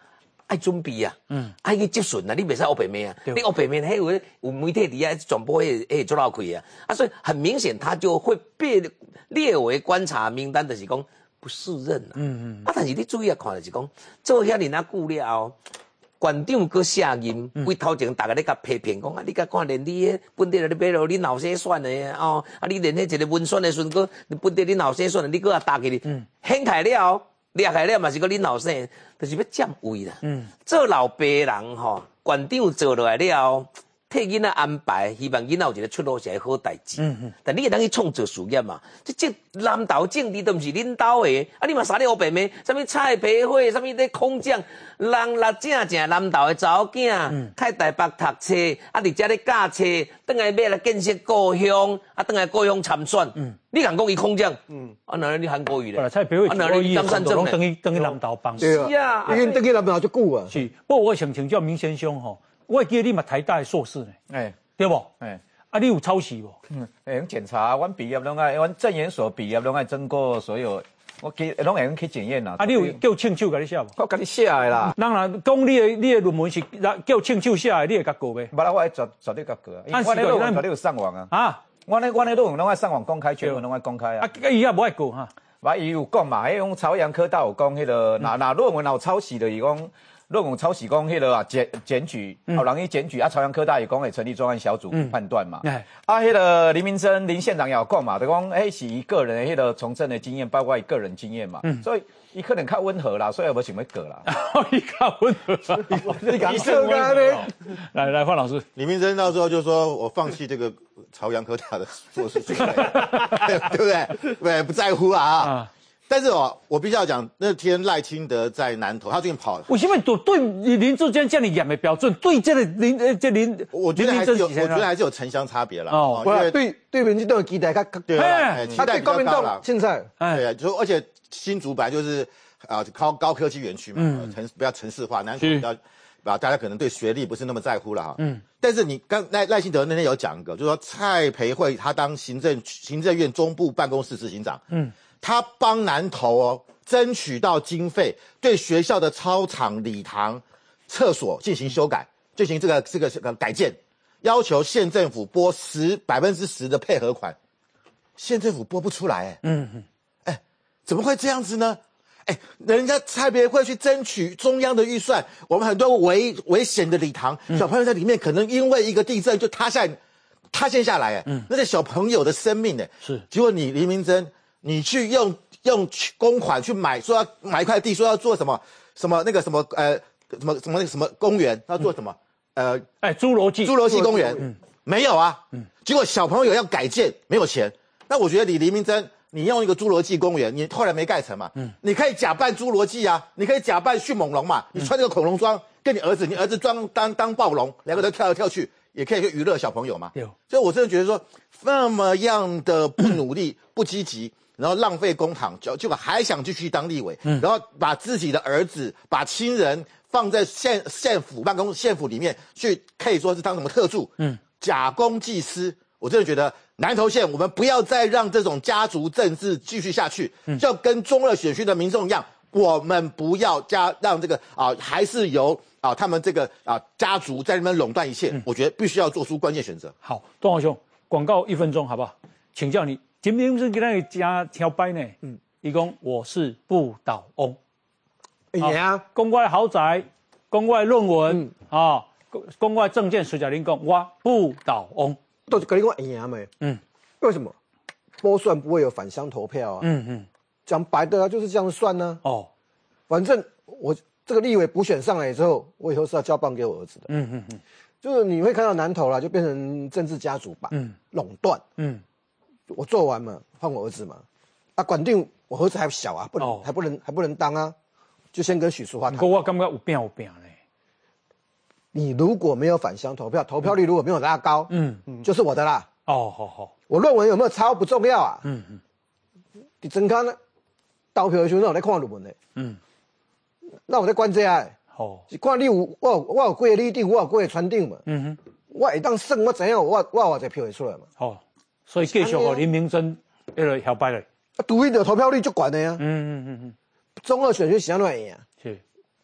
爱准备啊，嗯，爱去接顺啊，你袂使黑白面啊，你黑白面迄有有媒体底下传播迄迄做老开啊，啊，所以很明显他就会被列为观察名单，就是讲不适任啊，嗯嗯，啊，但是你注意啊看，就是讲做遐尼那久了后。馆长搁下任，为头前大家咧甲批评讲啊，你甲看连你诶本地咧买落你脑血栓诶哦，啊你连迄一个温酸诶时阵，搁本地你脑血栓，你搁啊打起去，掀开了，裂开了嘛是搁你脑血，就是要占位啦。嗯，做老爸人吼，馆长做落来了。替囡仔安排，希望囡仔有一个出路是个好代志。嗯嗯。但你会当去创造事业嘛？这这南投政治都毋是恁兜的，啊！你嘛啥咧黑白面？啥物蔡培慧？啥物咧空降？人六正正南投的查某囝，太台北读册，啊！伫遮咧教册，转来要来建设故乡，啊！转来故乡参选。嗯。你敢讲伊空降？嗯。啊！哪你韩国瑜咧？ 蔡培慧， 啊！哪你张善政咧？ 等于等于南投帮。 是啊。因为等于南投就久啊。 是。不过我想请教明先兄吼。我记得你嘛台大的硕士呢，哎、欸，对不？哎、欸，啊，你有抄袭不？ 嗯，会用检查，阮毕业拢爱，阮政研所毕业拢爱经过所有，我记拢会用去检验啦。 啊，你有叫亲手甲你写无？ 我甲你写的啦。 当然，讲你的你的论文是叫亲手写的，你会甲过呗？ 不啦，我会绝绝对甲过啊。因为我的论文绝对有上网啊。啊，我的我的论文拢爱上网公开，全文拢爱公开啊。 啊，伊也无爱过哈。 嘛，伊有讲嘛，迄种朝阳科大有讲迄个，哪哪论文有抄袭的，伊讲。论文抄袭讲迄个啊检检举，好人去检举啊，朝阳科大也讲会成立专案小组判断嘛。嗯、啊，迄个林明珍林县长也有讲嘛，就讲迄是伊个人迄个从政的经验，包括伊个人经验嘛。嗯、所以伊可能较温和啦，所以无想要过啦。 伊较温和， 你敢说干呢？ 来来，范老师， 李明珍到时候就说我放弃这个朝阳科大的硕士学位，对不对？对，不在乎啊。啊但是哦，我必须要讲，那天赖清德在南投，他最近跑， 为什么对对林志坚这样严的标准，对这个林呃这林， 我觉得还是有，我觉得还是有城乡差别啦。哦， 因为对对民进党的期待，他对啊，期待比较高啦。 现在， 对啊，就而且新竹本来就是啊高高科技园区嘛，城比较城市化，南投比较啊大家可能对学历不是那么在乎了哈。嗯，但是你刚赖赖清德那天有讲一个，就是说蔡培慧他当行政行政院中部办公室执行长，嗯。他帮南投哦争取到经费，对学校的操场、礼堂、厕所进行修改，进行这个这个这个改建，要求县政府拨十百分之十的配合款，县政府拨不出来，哎，嗯嗯，哎，怎么会这样子呢？哎，人家蔡培慧去争取中央的预算，我们很多危危险的礼堂，小朋友在里面可能因为一个地震就塌下塌陷下来，哎，嗯，那是小朋友的生命，哎，是，结果你林明珍。你去用用公款去买，说要买一块地，说要做什么什么那个什么呃什么什么那个什么公园，要做什么、嗯、呃哎侏罗纪侏罗纪公园、嗯、没有啊，嗯，结果小朋友要改建没有钱，那我觉得李黎明珍你用一个侏罗纪公园，你后来没盖成嘛，嗯，你可以假扮侏罗纪啊，你可以假扮迅猛龙嘛，你穿这个恐龙装跟你儿子，你儿子装当当暴龙，两个人跳来跳去。也可以去娱乐小朋友嘛，所以我真的觉得说，那么样的不努力、不积极，然后浪费公帑，就就还想继续当立委，嗯、然后把自己的儿子、把亲人放在县县府办公县府里面去，可以说是当什么特助，嗯，假公济私。我真的觉得南投县我们不要再让这种家族政治继续下去，嗯、就跟中二选区的民众一样，我们不要加让这个啊，还是由。啊，他们这个啊家族在那边垄断一切，嗯、我觉得必须要做出关键选择。 好，东豪兄，广告一分钟，好不好？请教你，今天是给那个加挑掰呢？嗯，一共我是不倒翁。 哎呀， 公外豪宅，公外论文、嗯、啊，公外证件，随甲您讲，我不倒翁， 都是跟你讲哎呀没？嗯，为什么？拨算不会有返乡投票啊？嗯嗯，讲白的啊，就是这样算呢、啊。哦，反正我。这个立委补选上来之后，我以后是要交棒给我儿子的。嗯嗯嗯，就是你会看到南投啦，就变成政治家族吧，嗯，垄断。嗯，我做完嘛，换我儿子嘛。啊，管定我儿子还小啊，不能、哦、还不能还不能当啊，就先跟许淑华谈。 不过我感觉有变有变嘞。 你如果没有返乡投票，投票率如果没有拉高，嗯嗯，就是我的啦。哦，好好。我论文有没有抄不重要啊。嗯嗯。你真看呢，投票的时候我在看论文呢。嗯。那我在关这啊，哦，是看你有我我有几个立定，我有几个传定嘛。嗯哼，我会当胜，我怎样，我我偌济票会出来嘛。 哦，所以继续哦，林明珍那个摇摆嘞。 啊，独一的投票率就管的呀。嗯嗯嗯嗯。中二选区是安怎样啊？是。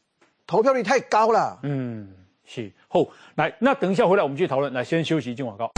投票率太高了。 嗯，是。好，来，那等一下回来我们继续讨论。来，先休息进广告。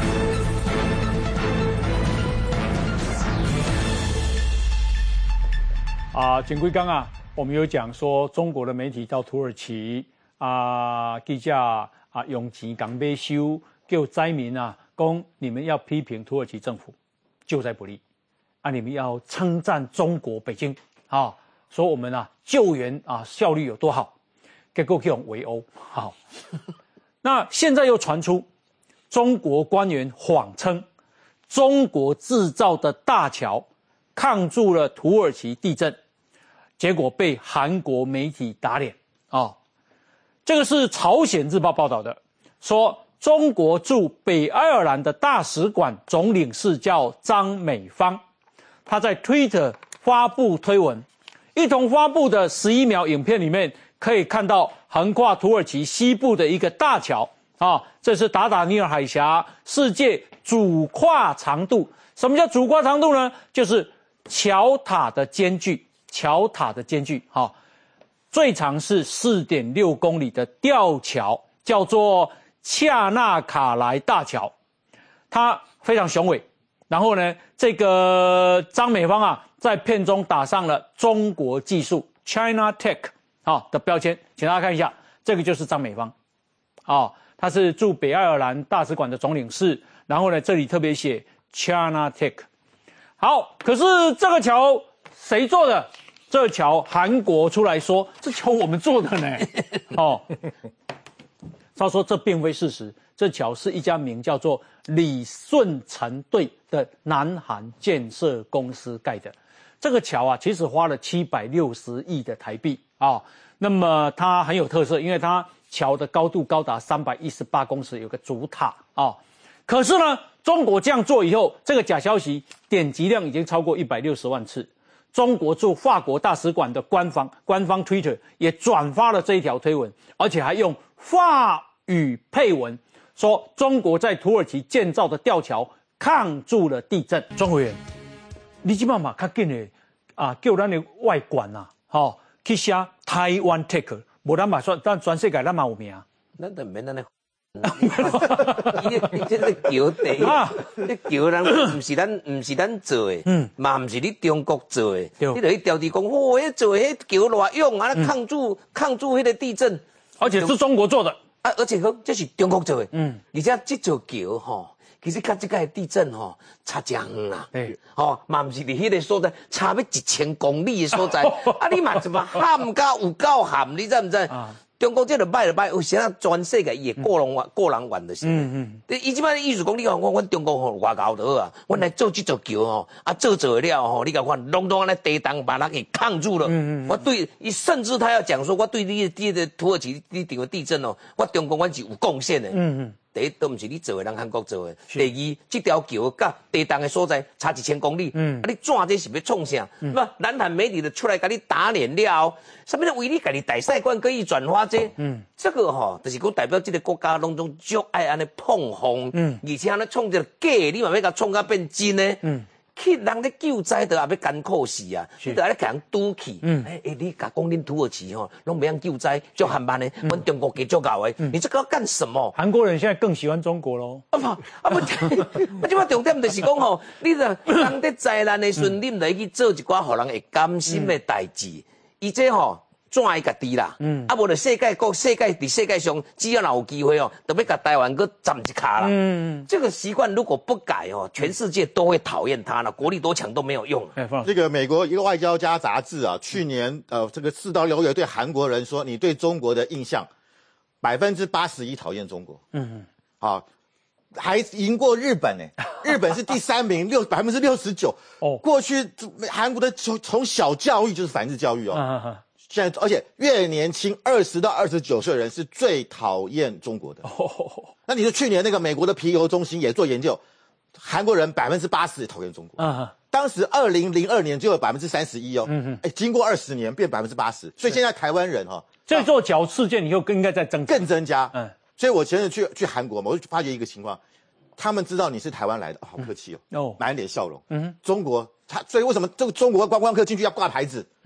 啊，前几天啊，我们有讲说中国的媒体到土耳其啊，记者啊用钱讲买收，叫灾民啊讲你们要批评土耳其政府救灾不力啊，你们要称赞中国北京啊，说我们啊救援啊效率有多好，结果用围殴。好，那现在又传出中国官员谎称中国制造的大桥抗住了土耳其地震，结果被韩国媒体打脸啊、哦！这个是朝鲜日报报道的，说中国驻北爱尔兰的大使馆总领事叫张美芳，他在 Twitter 发布推文，一同发布的十一秒影片里面可以看到横跨土耳其西部的一个大桥啊、哦，这是达达尼尔海峡世界主跨长度。什么叫主跨长度呢？就是桥塔的间距。桥塔的间距，哈、哦，最长是 四点六公里的吊桥，叫做恰纳卡莱大桥，它非常雄伟。然后呢，这个张美芳啊，在片中打上了中国技术 China Tech 啊、哦、的标签，请大家看一下，这个就是张美芳，啊、哦，他是驻北爱尔兰大使馆的总领事。然后呢，这里特别写 China Tech。好，可是这个桥谁做的？这桥韩国出来说，这桥我们做的呢。哦，他说这并非事实，这桥是一家名叫做李顺成队的南韩建设公司盖的。这个桥啊，其实花了七百六十亿的台币啊、哦。那么它很有特色，因为它桥的高度高达三百一十八公尺，有个主塔啊、哦。可是呢，中国这样做以后，这个假消息点击量已经超过一百六十万次。中国驻法国大使馆的官方官方 Twitter 也转发了这一条推文，而且还用法语配文，说中国在土耳其建造的吊桥抗住了地震。庄委员，你这嘛较紧的啊，叫咱的外管啊，吼、哦、去写台湾 Tech， 无咱嘛算，咱全世界咱嘛有名。 咱都免安尼。伊你这个桥第一，这桥人唔是咱唔是咱做的，嗯，嘛唔是你中国做的，你就去调题讲，哦，迄做迄桥偌用啊，抗住抗住迄个地震， 而且是中国做的啊，而且讲这是中国做的，嗯，而且这座桥吼，其实甲这个地震吼差真远啦，哎，吼嘛唔是伫迄个所在，差要一千公里的所在，啊，你嘛怎么喊甲有够喊，你知唔知？啊中国这个歹就歹，有时啊全世界伊会过人过人玩的是。嗯嗯。伊即摆意思讲，你讲我阮中国吼外交就好啊，阮来做这座桥吼，啊做做了吼，你甲看拢拢安尼地动把它给抗住了。嗯嗯。我对，甚至他要讲说，我对你你的土耳其你这个地震哦，我中国阮是有贡献的。嗯嗯。第一都唔是你做的，人韩国做的。第二，这条桥甲地动的所在差一千公里。嗯。啊，你怎这是要创啥？嗯。那南韩媒体就出来甲你打脸了，什么叫为你家己大使馆可以转发这？嗯。这个吼，就是讲代表这个国家拢总足爱安尼碰风。嗯。而且安尼创一个假，你嘛要甲创甲变真的。嗯。去人咧救灾都也要艰苦死啊！你都爱咧甲人赌气。嗯。哎哎，你甲讲恁土耳其吼，拢袂晓救灾，足缓慢的。阮、嗯、中国给足够的。嗯。你这个要干什么？ 韩国人现在更喜欢中国咯。 啊不啊不，啊即摆重点就是讲吼，你着人伫灾难的时阵，你唔来去做一寡互人会甘心的代志。伊、嗯、这吼。怎会家己啦？嗯，啊，无就世界各世界伫世界上，只要若有机会哦，都要甲台湾搁站一卡啦。嗯，这个习惯如果不改哦，全世界都会讨厌他了，国力多强都没有用。 这个美国一个外交家杂志啊，去年呃，这个四到六月对韩国人说，你对中国的印象百分之八十一讨厌中国。嗯嗯，好。还赢过日本呢、欸，日本是第三名，六百分之六十九。哦，过去韩国的从从小教育就是反日教育哦。啊啊现在，而且越年轻，二十到二十九岁的人是最讨厌中国的。哦，那你说去年那个美国的皮尤中心也做研究，韩国人百分之八十也讨厌中国。嗯，当时二零零二年就有百分之三十一哦。嗯嗯，哎，经过二十年变百分之八十，所以现在台湾人哈、哦， 这座桥事件以后更应该再增更增加。嗯，所以我前阵去去韩国嘛，我就发觉一个情况，他们知道你是台湾来的，哦、好客气哦，哦，满脸笑容。嗯，中国他所以为什么这个中国观光客进去要挂牌子？嗯。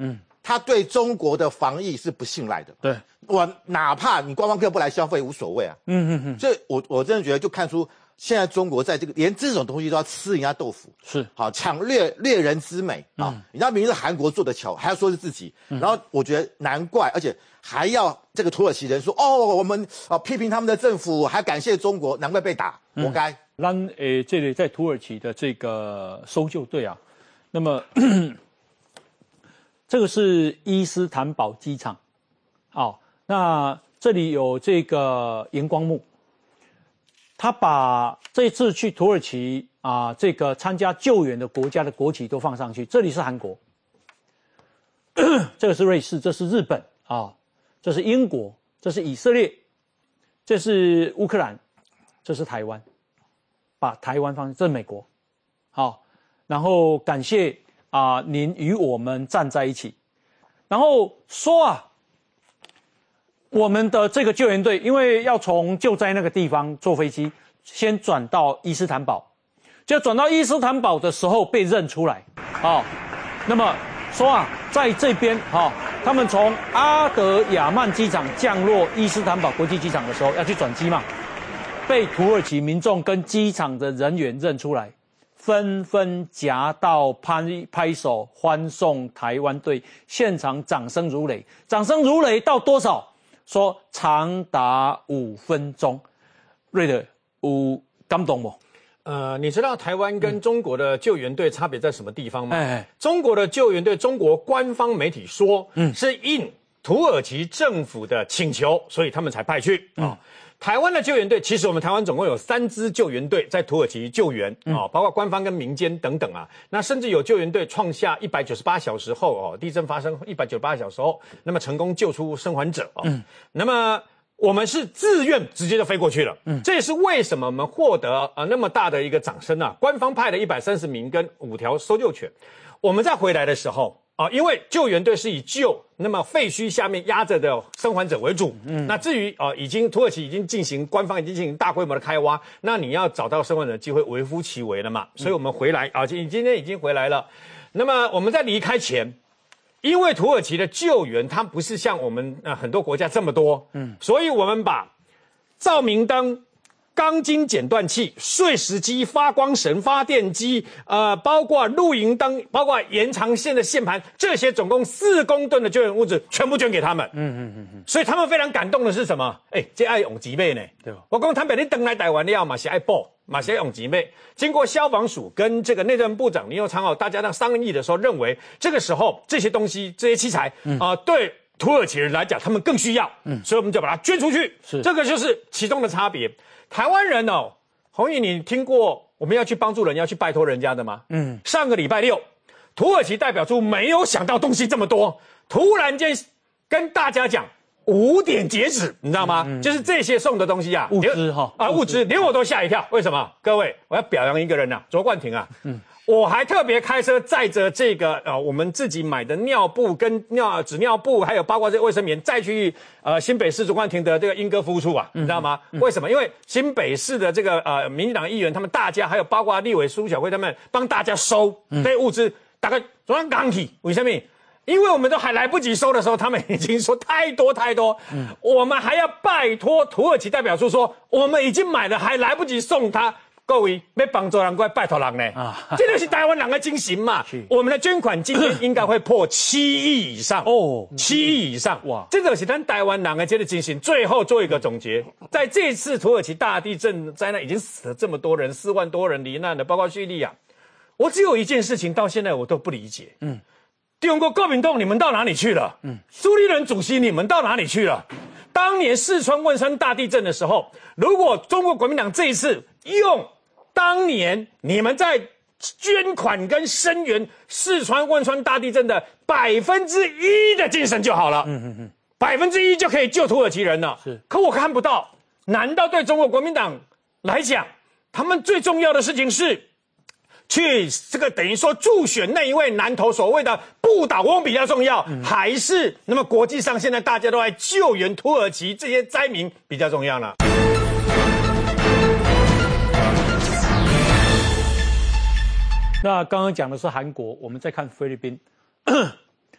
他对中国的防疫是不信赖的。 对， 我哪怕你观光客不来消费无所谓啊。嗯嗯嗯。所以我我真的觉得就看出现在中国在这个连这种东西都要吃人家豆腐， 是好抢掠掠人之美啊！嗯、人家明明是韩国做的巧，还要说是自己，嗯、然后我觉得难怪，而且还要这个土耳其人说哦，我们啊批评他们的政府，还感谢中国，难怪被打，活该。嗯咱诶，这里在土耳其的这个搜救队啊，那么这个是伊斯坦堡机场，好、哦，那这里有这个荧光幕，他把这次去土耳其啊，这个参加救援的国家的国旗都放上去，这里是韩国，这个是瑞士，这是日本啊、哦，这是英国，这是以色列，这是乌克兰，这是台湾。把台湾放，这是美国，好，然后感谢啊、呃，您与我们站在一起，然后说啊，我们的这个救援队，因为要从救灾那个地方坐飞机，先转到伊斯坦堡，就转到伊斯坦堡的时候被认出来，好，那么说啊，在这边哈、哦，他们从阿德亚曼机场降落伊斯坦堡国际机场的时候，要去转机嘛。被土耳其民众跟机场的人员认出来，纷纷夹道拍拍手欢送台湾队，现场掌声如雷，掌声如雷到多少？说长达五分钟。瑞德有感动不？ 呃，你知道台湾跟中国的救援队差别在什么地方吗？哎、嗯，中国的救援队，中国官方媒体说，嗯，是应土耳其政府的请求，所以他们才派去啊。嗯台湾的救援队，其实我们台湾总共有三支救援队在土耳其救援啊、嗯哦，包括官方跟民间等等啊。那甚至有救援队创下一百九十八小时后哦，地震发生一百九十八小时后，那么成功救出生还者哦。嗯、那么我们是自愿直接就飞过去了，嗯，这也是为什么我们获得啊、呃、那么大的一个掌声啊。官方派了一百三十名跟五条搜救犬，我们在回来的时候。啊，因为救援队是以救那么废墟下面压着的生还者为主，嗯，那至于啊，已经土耳其已经进行官方已经进行大规模的开挖，那你要找到生还者的机会微乎其微了嘛，所以我们回来啊，今今天已经回来了。那么我们在离开前，因为土耳其的救援它不是像我们呃很多国家这么多，嗯，所以我们把照明灯。钢筋剪断器、碎石机、发光绳、发电机，呃，包括露营灯，包括延长线的线盘，这些总共四公吨的救援物资，全部捐给他们。嗯嗯嗯嗯。所以他们非常感动的是什么？哎、欸，这爱用几倍呢？对吧？我讲他们你登来台湾了嘛，是爱报，嘛是爱用几倍。经过消防署跟这个内政部长林右昌哦，大家在商议的时候认为，这个时候这些东西、这些器材啊、嗯呃，对土耳其人来讲，他们更需要。嗯，所以我们就把它捐出去。是，这个就是其中的差别。台湾人哦，弘毅，你听过我们要去帮助人、要去拜托人家的吗？嗯，上个礼拜六，土耳其代表处没有想到东西这么多，突然间跟大家讲五点截止，你知道吗？嗯嗯、就是这些送的东西啊， 物资哈啊，物资连我都吓一跳。为什么？各位，我要表扬一个人呐、啊，卓冠廷啊。嗯。我还特别开车载着这个呃我们自己买的尿布跟尿纸尿布，还有包括这个卫生棉，再去呃新北市卓冠廷的这个莺歌服务处啊，嗯、你知道吗？嗯、为什么？因为新北市的这个呃民进党议员他们大家，还有包括立委苏小慧他们帮大家收这些物资，大概昨天刚起，为什么？因为我们都还来不及收的时候，他们已经说太多太多，嗯、我们还要拜托土耳其代表处说，我们已经买了，还来不及送他。各位要帮助人，过来拜托人呢，啊，这就是台湾人的精神嘛。我们的捐款今天应该会破七亿以上哦，七亿以上哇！这就是咱台湾人的这个精神。最后做一个总结，在这次土耳其大地震灾难已经死了这么多人，四万多人罹难了，包括叙利亚。我只有一件事情到现在我都不理解，嗯，中国国民党你们到哪里去了？嗯，苏利仁主席你们到哪里去了？当年四川汶川大地震的时候，如果中国国民党这一次用当年你们在捐款跟声援四川汶川大地震的百分之一的精神就好了，嗯嗯嗯，百分之一就可以救土耳其人了。是，可我看不到，难道对中国国民党来讲，他们最重要的事情是去这个等于说助选那一位南投所谓的不倒翁比较重要，嗯、还是那么国际上现在大家都在救援土耳其这些灾民比较重要呢？ 那刚刚讲的是韩国，我们再看菲律宾。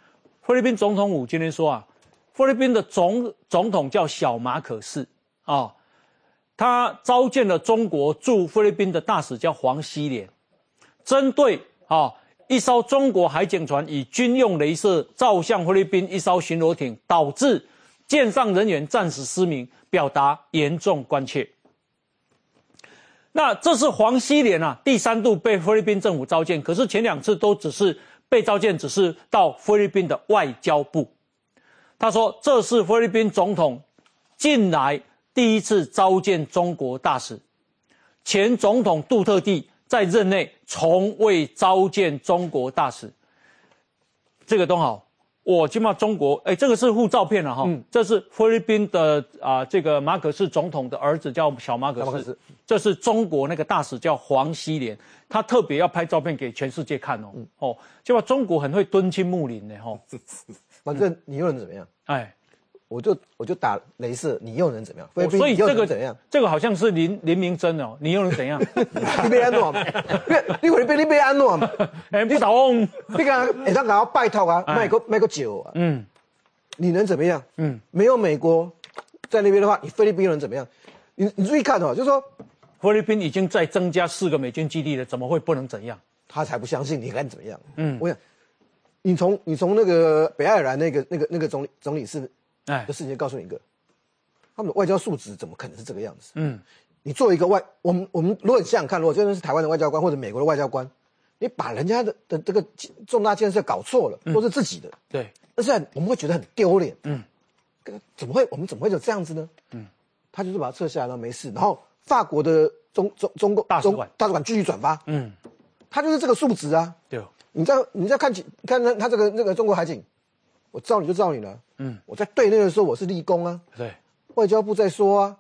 菲律宾总统府今天说啊，菲律宾的总总统叫小马可仕啊、哦，他召见了中国驻菲律宾的大使叫黄希濂，针对啊、哦、一艘中国海警船以军用雷射照向菲律宾一艘巡逻艇，导致舰上人员暂时失明，表达严重关切。那这是黄希濂啊第三度被菲律宾政府召见，可是前两次都只是被召见，只是到菲律宾的外交部。他说这是菲律宾总统近来第一次召见中国大使，前总统杜特地在任内从未召见中国大使。这个都好。我今嘛中国，哎，这个是附照片了哈，嗯、这是菲律宾的啊、呃，这个马可仕总统的儿子叫小马可仕，这是中国那个大使叫黄希濂，他特别要拍照片给全世界看哦，嗯、哦，就把中国很会敦亲睦邻的哈， 反正你又能怎么样？哎，我就我就打雷射，你又能怎么样？ 哦、所以这个怎样？ 这个好像是林林明珍哦，你又能怎样？ 你被安诺，你回被你被安诺， 哎，你打翁， 你讲哎，他搞拜托啊，卖个卖个酒啊，嗯，你能怎么样？嗯，没有美国在那边的话，你菲律宾又能怎么样？你你注意看哦，就是说菲律宾已经再增加四个美军基地了，怎么会不能怎样？ 他才不相信你敢怎么样？嗯，我想你从你从那个北爱尔兰那个那个那个总理总理室。哎，的事情告诉你一个，他们的外交素质怎么可能是这个样子？嗯，你作为一个外，我们我们如果你想想看，如果真的是台湾的外交官或者美国的外交官，你把人家的的这个重大建设搞错了，嗯、都是自己的， 对， 但是我们会觉得很丢脸。嗯，怎么会我们怎么会有这样子呢？嗯，他就是把它撤下来，然后没事，然后法国的中中中共大使馆大使馆继续转发。嗯，他就是这个素质啊。 对， 你再你再看看他他这个那个中国海警。我罩你就罩你了，嗯，我在对内的时候我是立功啊， 对， 外交部在说啊，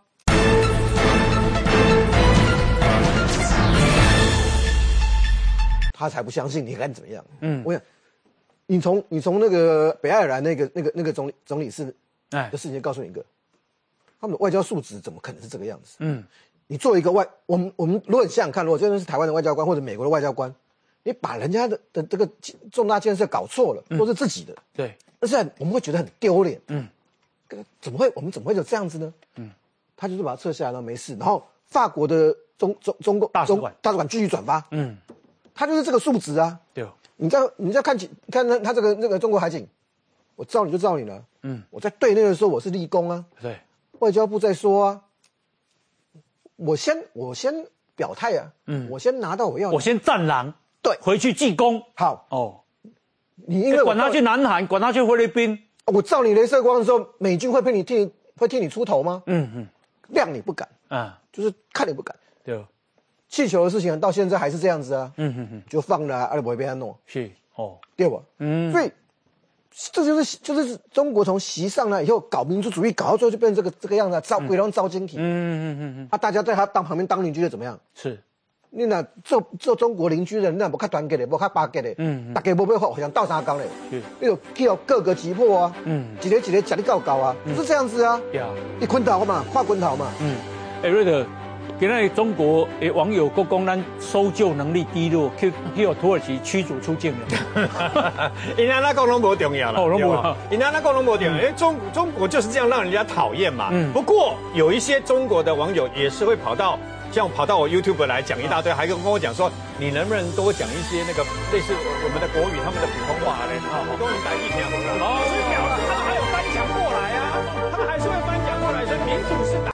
他才不相信你敢怎么样，嗯，我想，你从你从那个北爱尔兰那个那个那个总理总理室的事情告诉你一个，他们的外交素质怎么可能是这个样子？嗯，你作为一个外，我们我们如果你想想看，如果真的是台湾的外交官或者美国的外交官，你把人家的的这个重大建设搞错了，都是自己的， 对。 但是我们会觉得很丢脸，嗯，怎么会我们怎么会有这样子呢？嗯，他就是把它撤下来，然后没事，然后法国的中中中共大使馆大使馆继续转发，嗯，他就是这个素质啊， 对， 你再你再看看他他这个那个中国海警，我罩你就罩你了，嗯，我在对内的时候我是立功啊， 对， 外交部在说啊，我先我先表态啊，嗯，我先拿到我要， 我先战狼， 对， 回去记功， 好哦。 你因为管他去南韩，管他去菲律宾， 我照你雷射光的时候，美军会替你替会替你出头吗？嗯嗯，谅你不敢啊，就是看你不敢。 对， 气球的事情到现在还是这样子啊。嗯嗯嗯，就放了，阿拉不会被他弄。 是哦， 对吧？嗯，所以这就是就是中国从习上来以后搞民族主义，搞到最后就变成这个这个样子，招鬼龙招晶体。嗯嗯嗯嗯，啊，大家在他当旁边当邻居的怎么样？ 是。 你那做做中国邻居人，那不较团结的，不较巴结的，嗯，大家无要互相斗相共的，你就去到各个击破啊，嗯，一个一个吃你搞搞啊，不是这样子啊，对啊，你滚头嘛，跨滚头嘛， 嗯，哎，瑞德，今仔中国的网友都讲咱搜救能力低落，去去有土耳其驱逐出境了， 因安那讲拢无重要了， 哦，拢无， 因安那讲拢无重要，因为中中国就是这样让人家讨厌嘛，嗯，不过有一些中国的网友也是会跑到。像跑到我 YouTube 来讲一大堆，还跟跟我讲说，你能不能多讲一些那个类似我们的国语、他们的普通话嘞？啊，我跟你讲一条，哦，他们还有翻墙过来啊，他们还是会翻墙过来，所以民主是打。